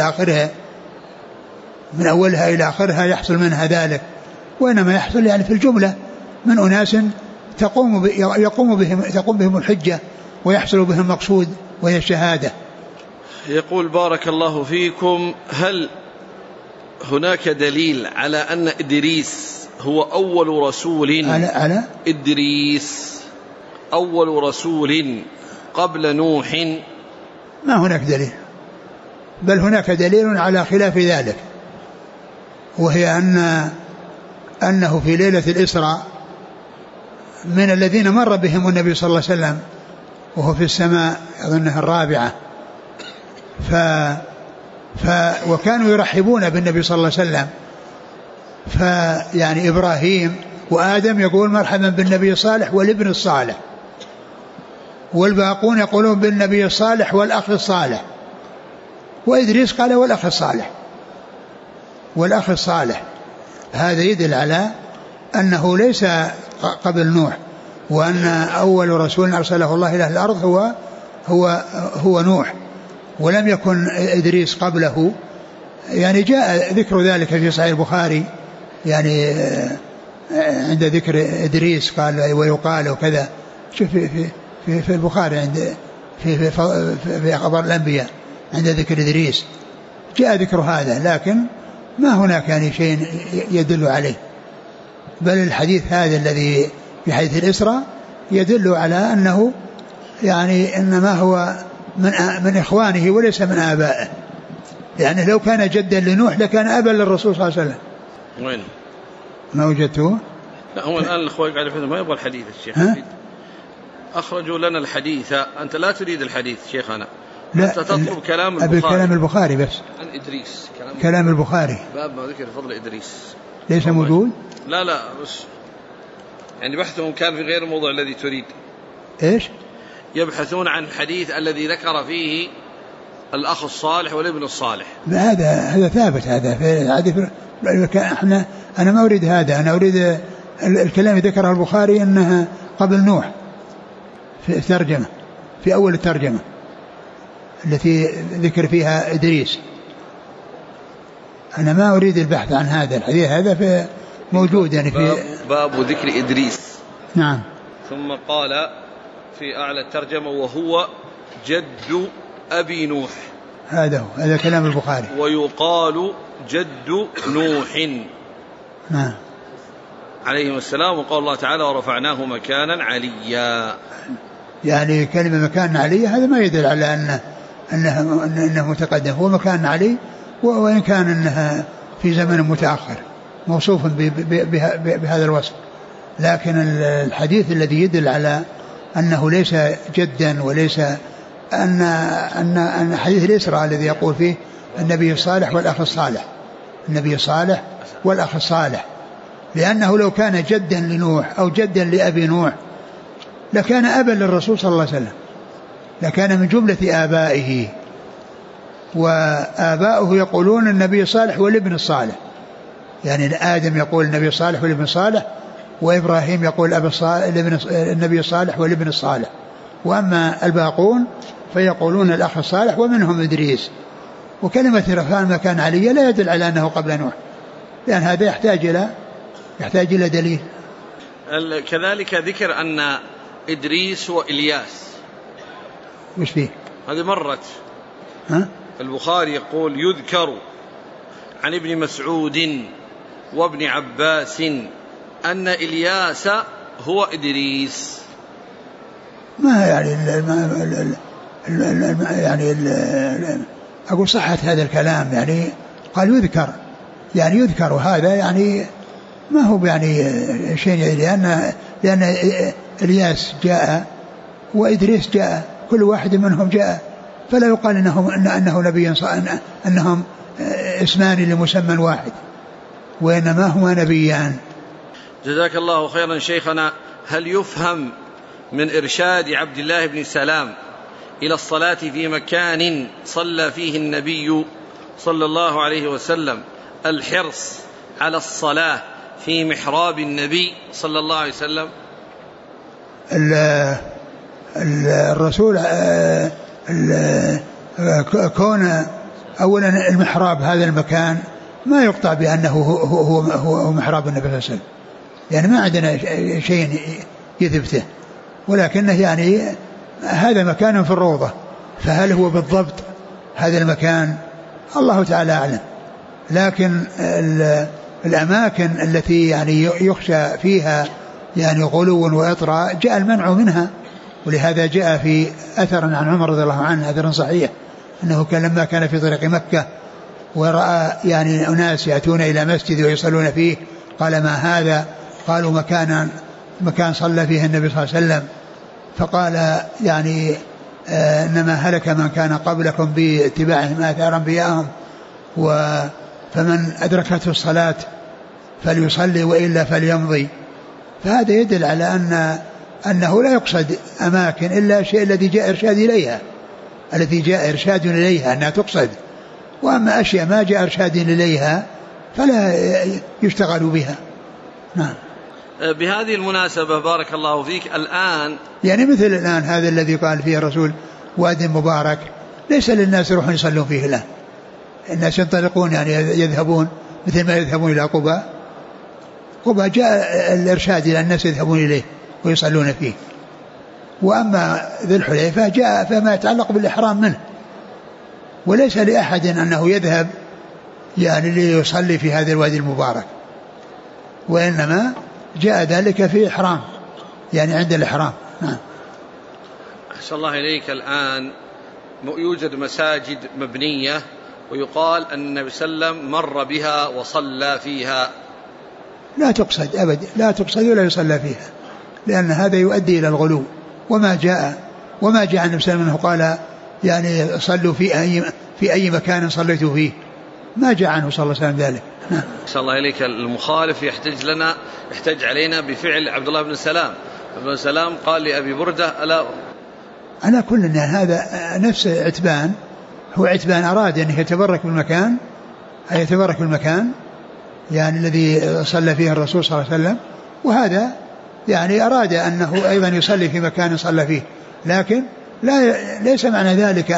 أولها إلى آخرها يحصل منها ذلك، وإنما يحصل يعني في الجملة من أناس تقوم بهم الحجة ويحصل بهم المقصود وهي الشهادة. يقول: بارك الله فيكم، هل هناك دليل على أن إدريس هو أول رسول؟ على أول رسول قبل نوح؟ ما هناك دليل، بل هناك دليل على خلاف ذلك، وهي أنه في ليلة الإسراء من الذين مر بهم النبي صلى الله عليه وسلم وهو في السماء أظنها الرابعة، وكانوا يرحبون بالنبي صلى الله عليه وسلم، فيعني إبراهيم وآدم يقول مرحبا بالنبي الصالح والابن الصالح، والباقون يقولون بالنبي الصالح والأخ الصالح، وإدريس قال والأخ الصالح والأخ الصالح. هذا يدل على أنه ليس قبل نوح، وأن أول رسول أرسله الله إلى الأرض هو نوح، ولم يكن إدريس قبله. يعني جاء ذكر ذلك في صحيح البخاري، يعني عند ذكر إدريس قال ويقال وكذا. شوف في البخاري عند في أخبار الأنبياء عند ذكر إدريس جاء ذكر هذا، لكن ما هناك يعني شيء يدل عليه، بل الحديث هذا الذي في حديث الإسراء يدل على أنه يعني إنما هو من إخوانه وليس من آبائه، يعني لو كان جدا لنوح لكان أبا للرسول صلى الله عليه وسلم. وين ما وجدته؟ لا هو الآن الأخوة قاعد يفهم ما يبغى الحديث الشيخ، أخرجوا لنا الحديث، أنت لا تريد الحديث شيخنا، أنت تطلب كلام البخاري. أبي كلام البخاري بس عن إدريس، كلام البخاري باب ما ذكر فضل إدريس ليس موجود. لا بس يعني بحثهم كان في غير الموضوع الذي تريد. إيش يبحثون عن الحديث الذي ذكر فيه الأخ الصالح والابن الصالح. هذا ثابت، هذا في أنا ما أريد هذا، أنا أريد الكلام ذكره البخاري أنها قبل نوح في الترجمة، في أول الترجمة التي ذكر فيها إدريس. أنا ما أريد البحث عن هذا الحديث، هذا في موجود يعني في باب ذكر إدريس. نعم. ثم قال في أعلى الترجمة وهو جد أبي نوح، هذا كلام البخاري. ويقال جد نوح نعم عليه السلام، وقال الله تعالى ورفعناه مكانا عليا. يعني كلمة مكان علي هذا ما يدل على أنه متقدم، هو مكان علي، وإن كان أنها في زمن متأخر موصوف بهذا الوصف، لكن الحديث الذي يدل على أنه ليس جدا، وليس أن حديث الإسراء الذي يقول فيه النبي الصالح والأخ الصالح، النبي الصالح والأخ الصالح، لأنه لو كان جدا لنوح أو جدا لأبي نوح لكان أبا للرسول صلى الله عليه وسلم، لكان من جملة آبائه، وآباؤه يقولون النبي الصالح والابن الصالح، يعني آدم يقول النبي الصالح والابن الصالح، وإبراهيم يقول النبي الصالح والابن الصالح، وأما الباقون فيقولون الأخ الصالح ومنهم إدريس. وكلمة رفعنا مكان علي لا يدل على أنه قبل نوح، لأن هذا يحتاج إلى دليل. كذلك ذكر أن إدريس وإلياس، وش فيه؟ هذه مرت البخاري يقول يذكر عن ابن مسعود وابن عباس أن إلياس هو إدريس. ما يعني أقول صحة هذا الكلام، يعني قال يذكر هذا يعني ما هو يعني شيء، لأن إلياس جاء وإدريس جاء، كل واحد منهم جاء، فلا يقال أنه نبي، أنهم اسمان لمسمى واحد، وإنما هما نبيان. جزاك الله خيرا شيخنا. هل يفهم من إرشاد عبد الله بن سلام إلى الصلاة في مكان صلى فيه النبي صلى الله عليه وسلم الحرص على الصلاة في محراب النبي صلى الله عليه وسلم؟ الرسول كون أولا المحراب هذا المكان ما يقطع بأنه هو محراب النبي صلى الله عليه وسلم، يعني ما عندنا شيء يثبته، ولكنه يعني هذا مكان في الروضة، فهل هو بالضبط هذا المكان الله تعالى أعلم. لكن الأماكن التي يعني يخشى فيها يعني غلو وإطراء جاء المنع منها، ولهذا جاء في أثر عن عمر رضي الله عنه أثر صحيح أنه كان لما كان في طريق مكة ورأى يعني أناس يأتون إلى مسجد ويصلون فيه قال ما هذا؟ قالوا مكان صلى فيه النبي صلى الله عليه وسلم. فقال يعني إنما هلك من كان قبلكم باتباعهم آثار أنبيائهم فمن أدركته الصلاة فليصلي وإلا فليمضي. فهذا يدل على أنه لا يقصد أماكن إلا الشيء الذي جاء إرشاد إليها أنها تقصد، وأما أشياء ما جاء إرشاد إليها فلا يشتغل بها. نعم. بهذه المناسبة بارك الله فيك، الآن يعني مثل الآن هذا الذي قال فيه الرسول واد مبارك ليس للناس يروحون يصلون فيه، لا، الناس ينطلقون يعني يذهبون مثل ما يذهبون إلى قباء جاء الإرشاد إلى الناس يذهبون إليه ويصلون فيه. وأما ذي الحليفة جاء فما يتعلق بالإحرام منه، وليس لأحد أنه يذهب يعني ليصلي في هذا الوادي المبارك، وإنما جاء ذلك في إحرام يعني عند الإحرام. نعم. أحسن الله إليك، الآن يوجد مساجد مبنية ويقال أن النبي صلى الله عليه وسلم مر بها وصلى فيها. لا تقصد أبدا، لا تقصد ولا يصلى فيها، لأن هذا يؤدي إلى الغلو. وما جاء النبي صلى الله عليه وسلم أنه قال يعني صلوا في أي مكان صليتوا فيه، ما جاء عنه صلى الله عليه وسلم ذلك. نعم. أحسن الله إليك، المخالف يحتج علينا بفعل عبد الله بن سلام. عبد الله بن سلام قال لأبي بردة ألا على كل إن هذا نفس عتبان، هو عتبان أراد أن يتبرك بالمكان يعني الذي صلى فيه الرسول صلى الله عليه وسلم، وهذا يعني أراد أنه أيضا يصلي في مكان صلى فيه، لكن ليس معنى ذلك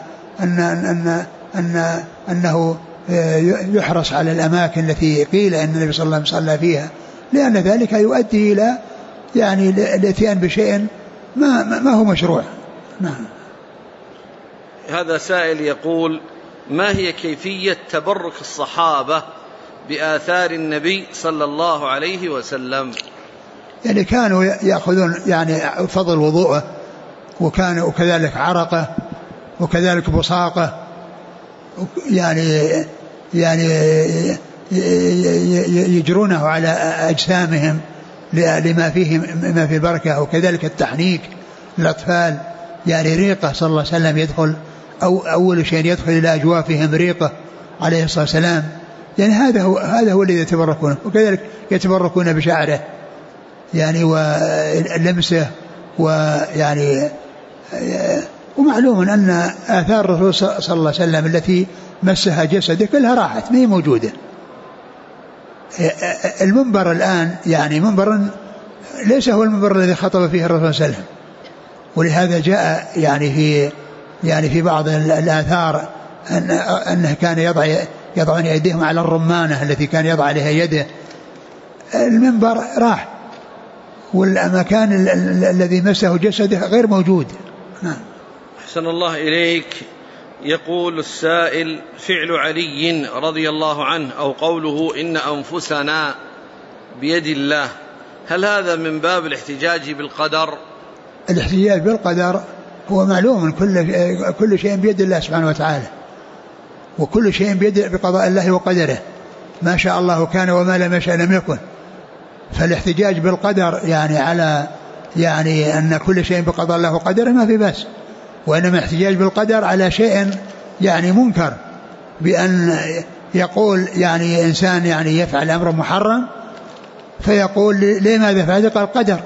أنه يحرص على الأماكن التي قيل أن النبي صلى الله عليه وسلم صلى فيها، لأن ذلك يؤدي إلى يعني الاتيان بشيء ما هو مشروع. نعم. هذا سائل يقول: ما هي كيفية تبرك الصحابة بآثار النبي صلى الله عليه وسلم؟ يعني كانوا يأخذون يعني فضل وضوءه، وكذلك عرقه، وكذلك بصاقه، يعني يجرونه على أجسامهم لما فيه ما في بركة، وكذلك التحنيك للأطفال، يعني ريقه صلى الله عليه وسلم يدخل أول شيء يدخل إلى أجوافهم ريقه عليه الصلاة والسلام، يعني هذا هو الذي يتبركون. وكذلك يتبركون بشعره يعني ولمسه، ويعني ومعلوم أن آثار الرسول صلى الله عليه وسلم التي مسها جسده كلها راحت، ما هي موجودة. المنبر الآن يعني منبر ليس هو المنبر الذي خطب فيه الرسول صلى الله عليه وسلم، ولهذا جاء يعني في بعض الآثار أنه كان يضعون أيديهم على الرمانة التي كان يضع عليها يده. المنبر راح، والمكان الذي مسه جسده غير موجود. نعم. أحسن الله إليك. يقول السائل: فعل علي رضي الله عنه أو قوله إن أنفسنا بيد الله، هل هذا من باب الاحتجاج بالقدر؟ الاحتجاج بالقدر هو معلوم، كل شيء بيد الله سبحانه وتعالى، وكل شيء بقضاء الله وقدره، ما شاء الله كان وما لم يشاء لم يكن. فالاحتجاج بالقدر يعني على يعني أن كل شيء بقضاء الله وقدره ما في بس، وإنما احتجاج بالقدر على شيء يعني منكر، بأن يقول يعني إنسان يعني يفعل أمر محرم فيقول لماذا فعل؟ قال قدر،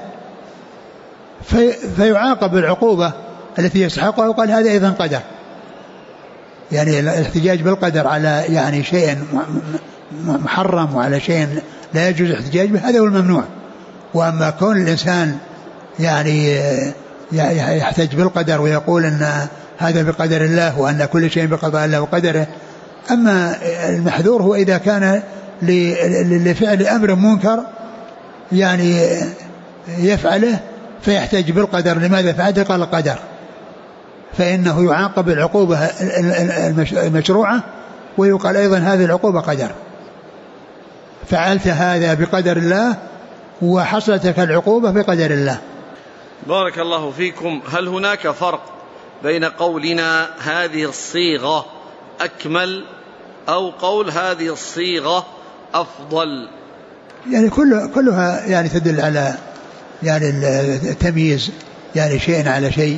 فيعاقب العقوبة التي يستحقها وقال هذا أيضا قدر. يعني الاحتجاج بالقدر على يعني شيء محرم وعلى شيء لا يجوز الاحتجاج به هذا هو الممنوع. وأما كون الإنسان يعني يحتج بالقدر ويقول أن هذا بقدر الله وأن كل شيء بقضاء الله وقدره. أما المحذور هو إذا كان لفعل أمر منكر يعني يفعله فيحتج بالقدر، لماذا فعله؟ قال قدر، فإنه يعاقب العقوبة المشروعة ويقال أيضا هذه العقوبة قدر، فعلت هذا بقدر الله وحصلتك العقوبة بقدر الله. بارك الله فيكم. هل هناك فرق بين قولنا هذه الصيغة أكمل أو قول هذه الصيغة أفضل؟ يعني كلها يعني تدل على يعني التمييز، يعني شيء على شيء،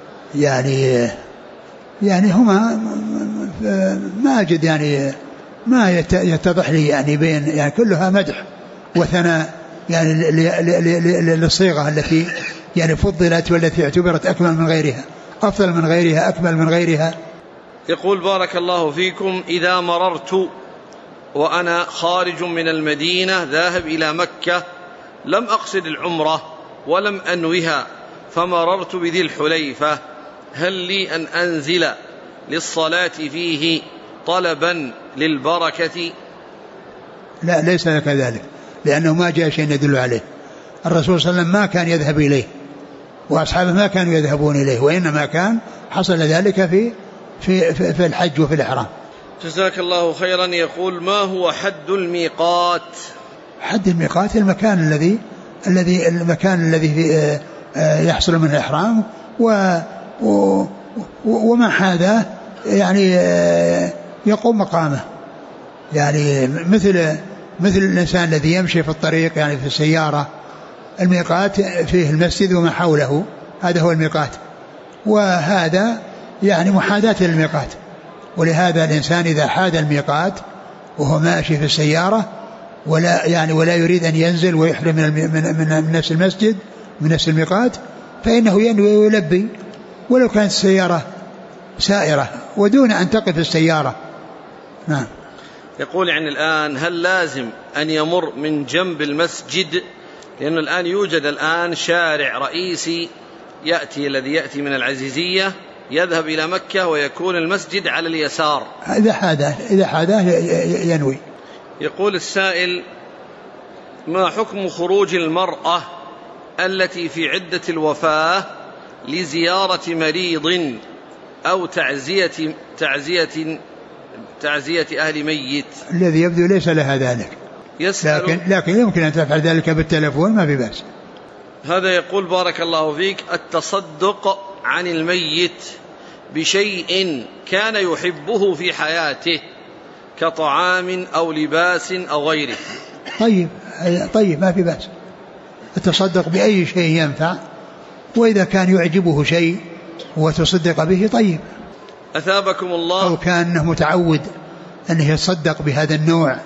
يعني هما ما أجد يعني ما يتضح لي يعني بين يعني كلها مدح وثناء يعني للصيغة التي يعني فضلت والتي اعتبرت أكمل من غيرها، أفضل من غيرها، أكمل من غيرها. يقول بارك الله فيكم: إذا مررت وأنا خارج من المدينة ذاهب إلى مكة لم أقصد العمرة ولم أنوها فمررت بذي الحليفة، هل لي أن أنزل للصلاة فيه طلبا للبركة؟ لا، ليس لك ذلك، لأنه ما جاء شيء يدل عليه. الرسول صلى الله عليه وسلم ما كان يذهب إليه وأصحابه ما كانوا يذهبون إليه، وإنما كان حصل ذلك في الحج وفي الإحرام. جزاك الله خيرا. يقول: ما هو حد الميقات؟ حد الميقات المكان الذي يحصل منه الإحرام وما حاذاه يعني يقوم مقامه، يعني مثل الإنسان الذي يمشي في الطريق يعني في السيارة، الميقات فيه المسجد وما حوله، هذا هو الميقات، وهذا يعني محاذاة للميقات. ولهذا الإنسان إذا حاد الميقات وهو ماشي في السيارة ولا يريد أن ينزل ويحرم من نفس المسجد من نفس الميقات، فإنه ينوي ويلبي ولو كانت السيارة سائرة ودون أن تقف السيارة. نعم. يقول: يعني الآن هل لازم أن يمر من جنب المسجد؟ لأنه الآن يوجد الآن شارع رئيسي الذي يأتي من العزيزية يذهب إلى مكة ويكون المسجد على اليسار. إذا حاذاه ينوي. يقول السائل: ما حكم خروج المرأة التي في عدة الوفاة لزيارة مريض أو تعزية أهل ميت؟ الذي يبدو ليس لها ذلك، لكن يمكن أن تفعل ذلك بالتلفون، ما في بأس. هذا يقول: بارك الله فيك، التصدق عن الميت بشيء كان يحبه في حياته كطعام أو لباس أو غيره. طيب ما في بأس، التصدق بأي شيء ينفع، وإذا كان يعجبه شيء وتصدق به طيب. أثابكم الله. أو كان متعود أنه يتصدق بهذا النوع،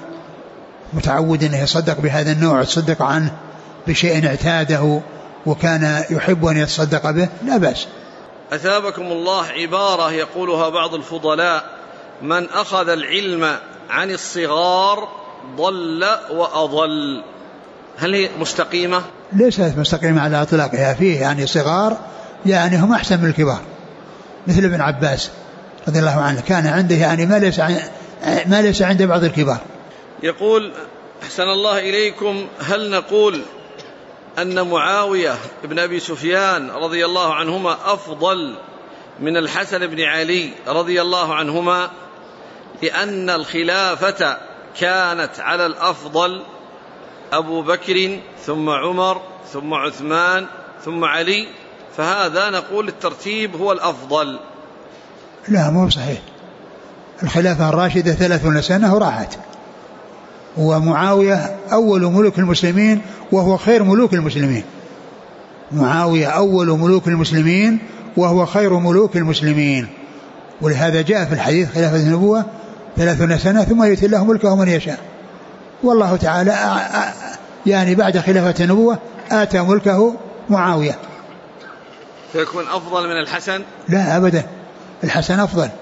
تصدق عنه بشيء اعتاده وكان يحب أن يتصدق به، لا بأس. أثابكم الله. عبارة يقولها بعض الفضلاء: من أخذ العلم عن الصغار ضل وأضل، هل هي مستقيمة؟ ليست مستقيمة على إطلاقها، فيه يعني صغار يعني هم أحسن من الكبار، مثل ابن عباس رضي الله عنه كان عنده يعني ما ليس عند بعض الكبار. يقول: أحسن الله إليكم، هل نقول أن معاوية بن أبي سفيان رضي الله عنهما أفضل من الحسن بن علي رضي الله عنهما لأن الخلافة كانت على الأفضل أبو بكر ثم عمر ثم عثمان ثم علي، فهذا نقول الترتيب هو الأفضل؟ لا، مو صحيح. الخلافة الراشدة 30 سنة وراحت، ومعاوية أول ملوك المسلمين وهو خير ملوك المسلمين. معاوية أول ملوك المسلمين وهو خير ملوك المسلمين، ولهذا جاء في الحديث: خلافة النبوة 30 سنة ثم يؤتي الله ملكه من يشاء. والله تعالى يعني بعد خلافة النبوة آتى ملكه معاوية. فيكون أفضل من الحسن؟ لا أبدا، الحسن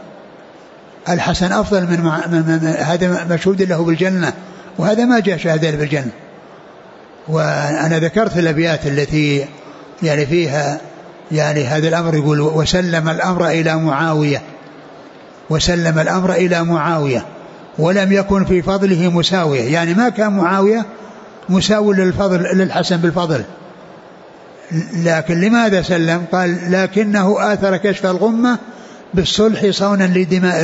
أفضل من هذا مشهود له بالجنة، وهذا ما جاء شهادة له بالجنة. وأنا ذكرت الأبيات التي يعني فيها يعني هذا الأمر، يقول: وسلم الأمر إلى معاوية ولم يكن في فضله مساوية، يعني ما كان معاوية مساوي للحسن بالفضل. لكن لماذا سلم؟ قال: لكنه آثر كشف الغمة بالصلح صونا لدماء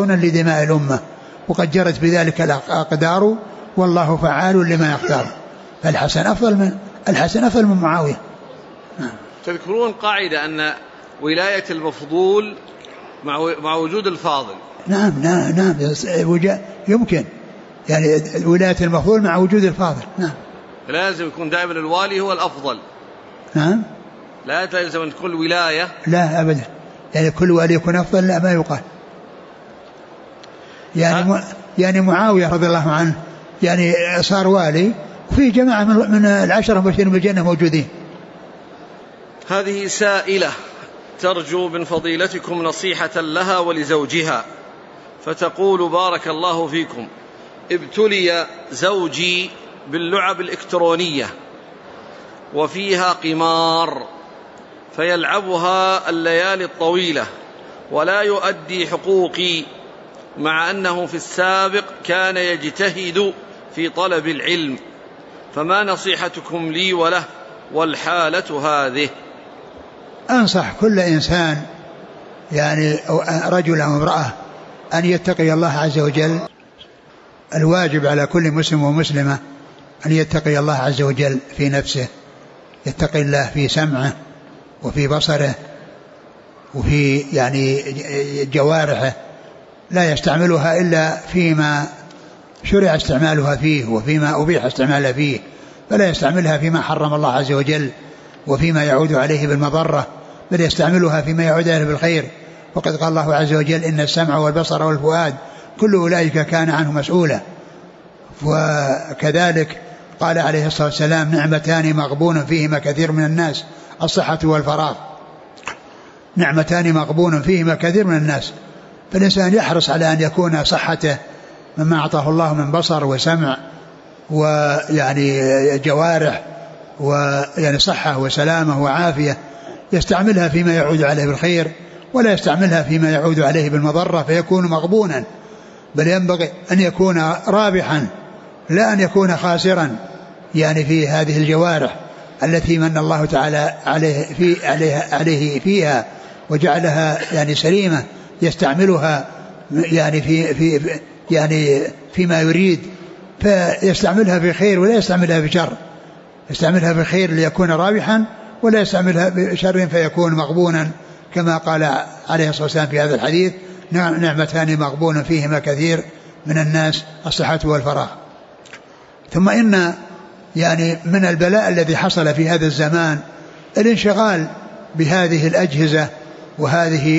الأمة، وقد جرت بذلك الأقدار والله فعال لما يختار. فالحسن أفضل من معاوية. تذكرون قاعدة أن ولاية المفضول مع وجود الفاضل. نعم يمكن يعني ولاية المفضول مع وجود الفاضل. نعم لازم يكون دائما الوالي هو الأفضل. نعم لا تلزم أن كل ولاية. لا أبدا يعني كل والي يكون أفضل، لا ما يقال. يعني معاوية رضي الله عنه يعني صار والي وفي جماعة من العشرة المبشرين بالجنة موجودين. هذه سائلة ترجو من فضيلتكم نصيحة لها ولزوجها، فتقول: بارك الله فيكم، ابتلي زوجي باللعب الإلكترونية وفيها قمار فيلعبها الليالي الطويلة ولا يؤدي حقوقي، مع أنه في السابق كان يجتهد في طلب العلم، فما نصيحتكم لي وله والحالة هذه؟ أنصح كل إنسان يعني رجل أو امرأة أن يتقي الله عز وجل. الواجب على كل مسلم ومسلمة أن يتقي الله عز وجل في نفسه، يتقي الله في سمعه وفي بصره وفي يعني جوارحه، لا يستعملها إلا فيما شرع استعمالها فيه وفيما أبيح استعمالها فيه، فلا يستعملها فيما حرم الله عز وجل وفيما يعود عليه بالمضرة، بل يستعملها فيما يعود عليه بالخير. وقد قال الله عز وجل: إن السمع والبصر والفؤاد كل أولئك كان عنه مسؤولا. وكذلك قال عليه الصلاة والسلام: نعمتان مغبون فيهما كثير من الناس، الصحة والفراغ. نعمتان مغبون فيهما كثير من الناس، فالإنسان يحرص على أن يكون صحته مما أعطاه الله من بصر وسمع ويعني جوارح ويعني صحة وسلامة وعافية، يستعملها فيما يعود عليه بالخير ولا يستعملها فيما يعود عليه بالمضرة فيكون مغبونا، بل ينبغي أن يكون رابحا لا أن يكون خاسرا يعني في هذه الجوارح التي من الله تعالى عليه فيها وجعلها يعني سليمة، يستعملها يعني يعني فيما يريد، فيستعملها في خير ولا يستعملها في شر، يستعملها في خير ليكون رابحا ولا يستعملها بشر فيكون مغبونا، كما قال عليه الصلاة والسلام في هذا الحديث: نعمتان مغبون فيهما كثير من الناس، الصحة والفراغ. ثم إن يعني من البلاء الذي حصل في هذا الزمان الانشغال بهذه الأجهزة وهذه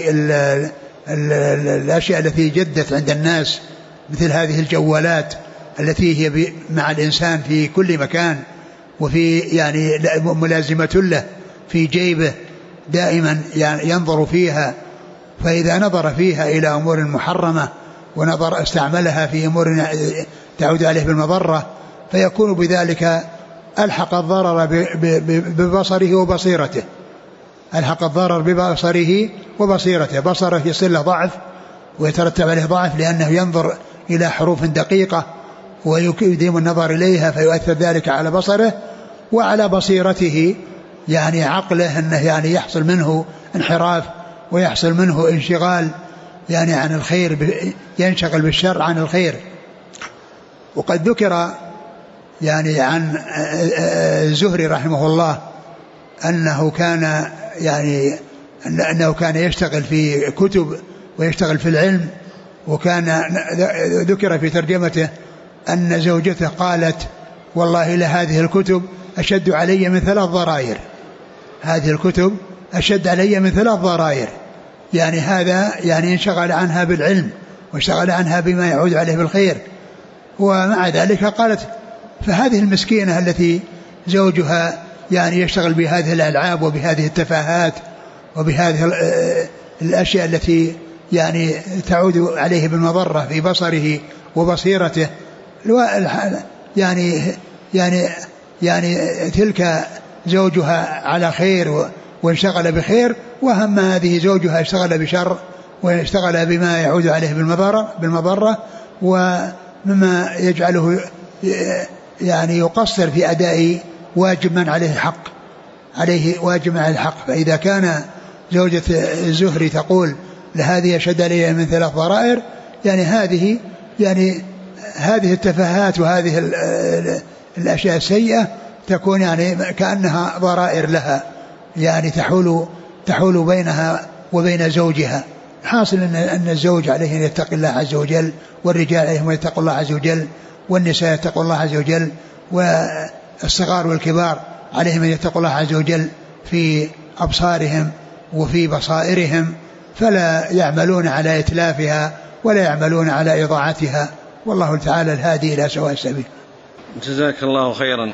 الأشياء التي جدت عند الناس، مثل هذه الجوالات التي هي مع الإنسان في كل مكان، وفي يعني ملازمة له في جيبه دائما يعني ينظر فيها، فإذا نظر فيها إلى أمور محرمة ونظر استعملها في أمور تعود عليه بالمضرة فيكون بذلك ألحق الضرر ببصره وبصيرته، ألحق الضرر ببصره وبصيرته. بصره يصير له ضعف ويترتب عليه ضعف لأنه ينظر إلى حروف دقيقة ويديم النظر إليها فيؤثر ذلك على بصره، وعلى بصيرته يعني عقله أنه يعني يحصل منه انحراف ويحصل منه انشغال يعني عن الخير، ينشغل بالشر عن الخير. وقد ذكر يعني عن الزهري رحمه الله أنه كان يشتغل في كتب ويشتغل في العلم، وكان ذكر في ترجمته أن زوجته قالت: والله لهذه الكتب أشد علي من 3 ضرائر، هذه الكتب أشد علي من 3 ضرائر. يعني هذا يعني انشغل عنها بالعلم واشتغل عنها بما يعود عليه بالخير. ومع ذلك قالت: فهذه المسكينة التي زوجها يعني يشتغل بهذه الألعاب وبهذه التفاهات وبهذه الأشياء التي يعني تعود عليه بالمضرة في بصره وبصيرته، يعني تلك زوجها على خير وانشغل بخير، وهم هذه زوجها اشتغل بشر واشتغل بما يعود عليه بالمضرة، ومما يجعله يعني يقصر في أداء واجب من عليه حق، عليه واجب من عليه الحق. فإذا كان زوجة الزهري تقول: لهذه أشد علي من 3 ضرائر، يعني هذه التفاهات وهذه الأشياء السيئة تكون يعني كأنها ضرائر لها، يعني تحول بينها وبين زوجها. حاصل أن الزوج عليه أن يتقي الله عز وجل، والرجال عليهم أن يتقوا الله عز وجل، والنساء يتقوا الله عز وجل، والصغار والكبار عليهم أن يتقوا الله عز وجل في أبصارهم وفي بصائرهم، فلا يعملون على إتلافها ولا يعملون على إضاعتها، والله تعالى الهادي إلى سواء السبيل. جزاك الله خيرا.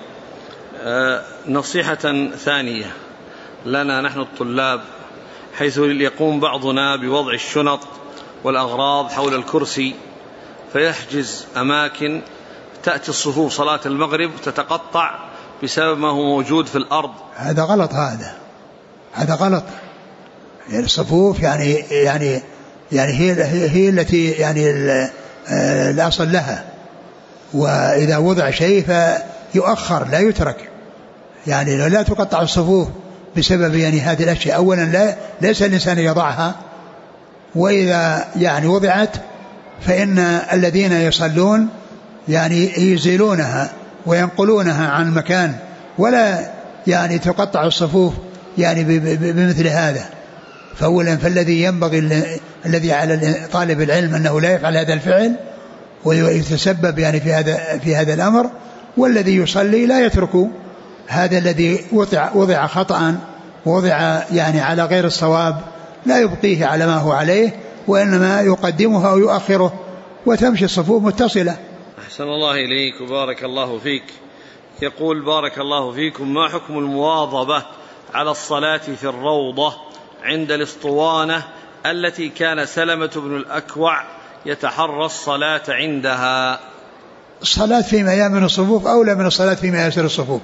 نصيحة ثانية لنا نحن الطلاب، حيث يقوم بعضنا بوضع الشنط والأغراض حول الكرسي فيحجز أماكن، تأتي الصفوف صلاة المغرب تتقطع بسبب ما هو موجود في الأرض. هذا غلط، هذا غلط. يعني الصفوف يعني هي التي يعني الأصل لها، وإذا وضع شيء فيؤخر لا يترك. يعني لا تقطع الصفوف بسبب يعني هذه الأشياء. أولا ليس الإنسان يضعها، وإذا يعني وضعت فإن الذين يصلون يعني يزيلونها وينقلونها عن مكان، ولا يعني تقطع الصفوف يعني بمثل هذا. فأولا فالذي ينبغي الذي على طالب العلم أنه لا يفعل هذا الفعل ويتسبب يعني في هذا الأمر، والذي يصلي لا يترك هذا الذي وضع خطأ ووضع يعني على غير الصواب، لا يبقيه على ما هو عليه، وإنما يقدمه أو يؤخره، وتمشي الصفوف متصلة. أحسن الله إليك وبارك الله فيك. يقول بارك الله فيكم: ما حكم المواظبة على الصلاة في الروضة عند الاسطوانة التي كان سلمة بن الأكوع يتحرى الصلاة عندها؟ الصلاة في ميامن الصفوف أولى من الصلاة في مياسر الصفوف.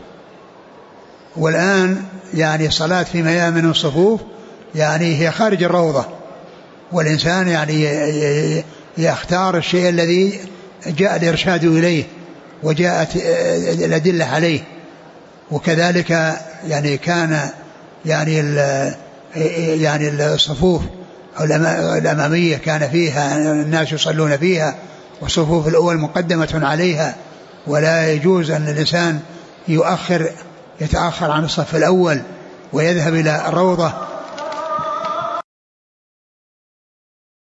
والآن يعني الصلاة في ميامن الصفوف يعني هي خارج الروضة، والإنسان يعني يختار الشيء الذي جاء الإرشاد إليه وجاءت الأدلة عليه. وكذلك يعني كان يعني الصفوف الأمامية كان فيها الناس يصلون فيها، والصفوف الأول مقدمة عليها، ولا يجوز أن الإنسان يتأخر عن الصف الأول ويذهب إلى الروضة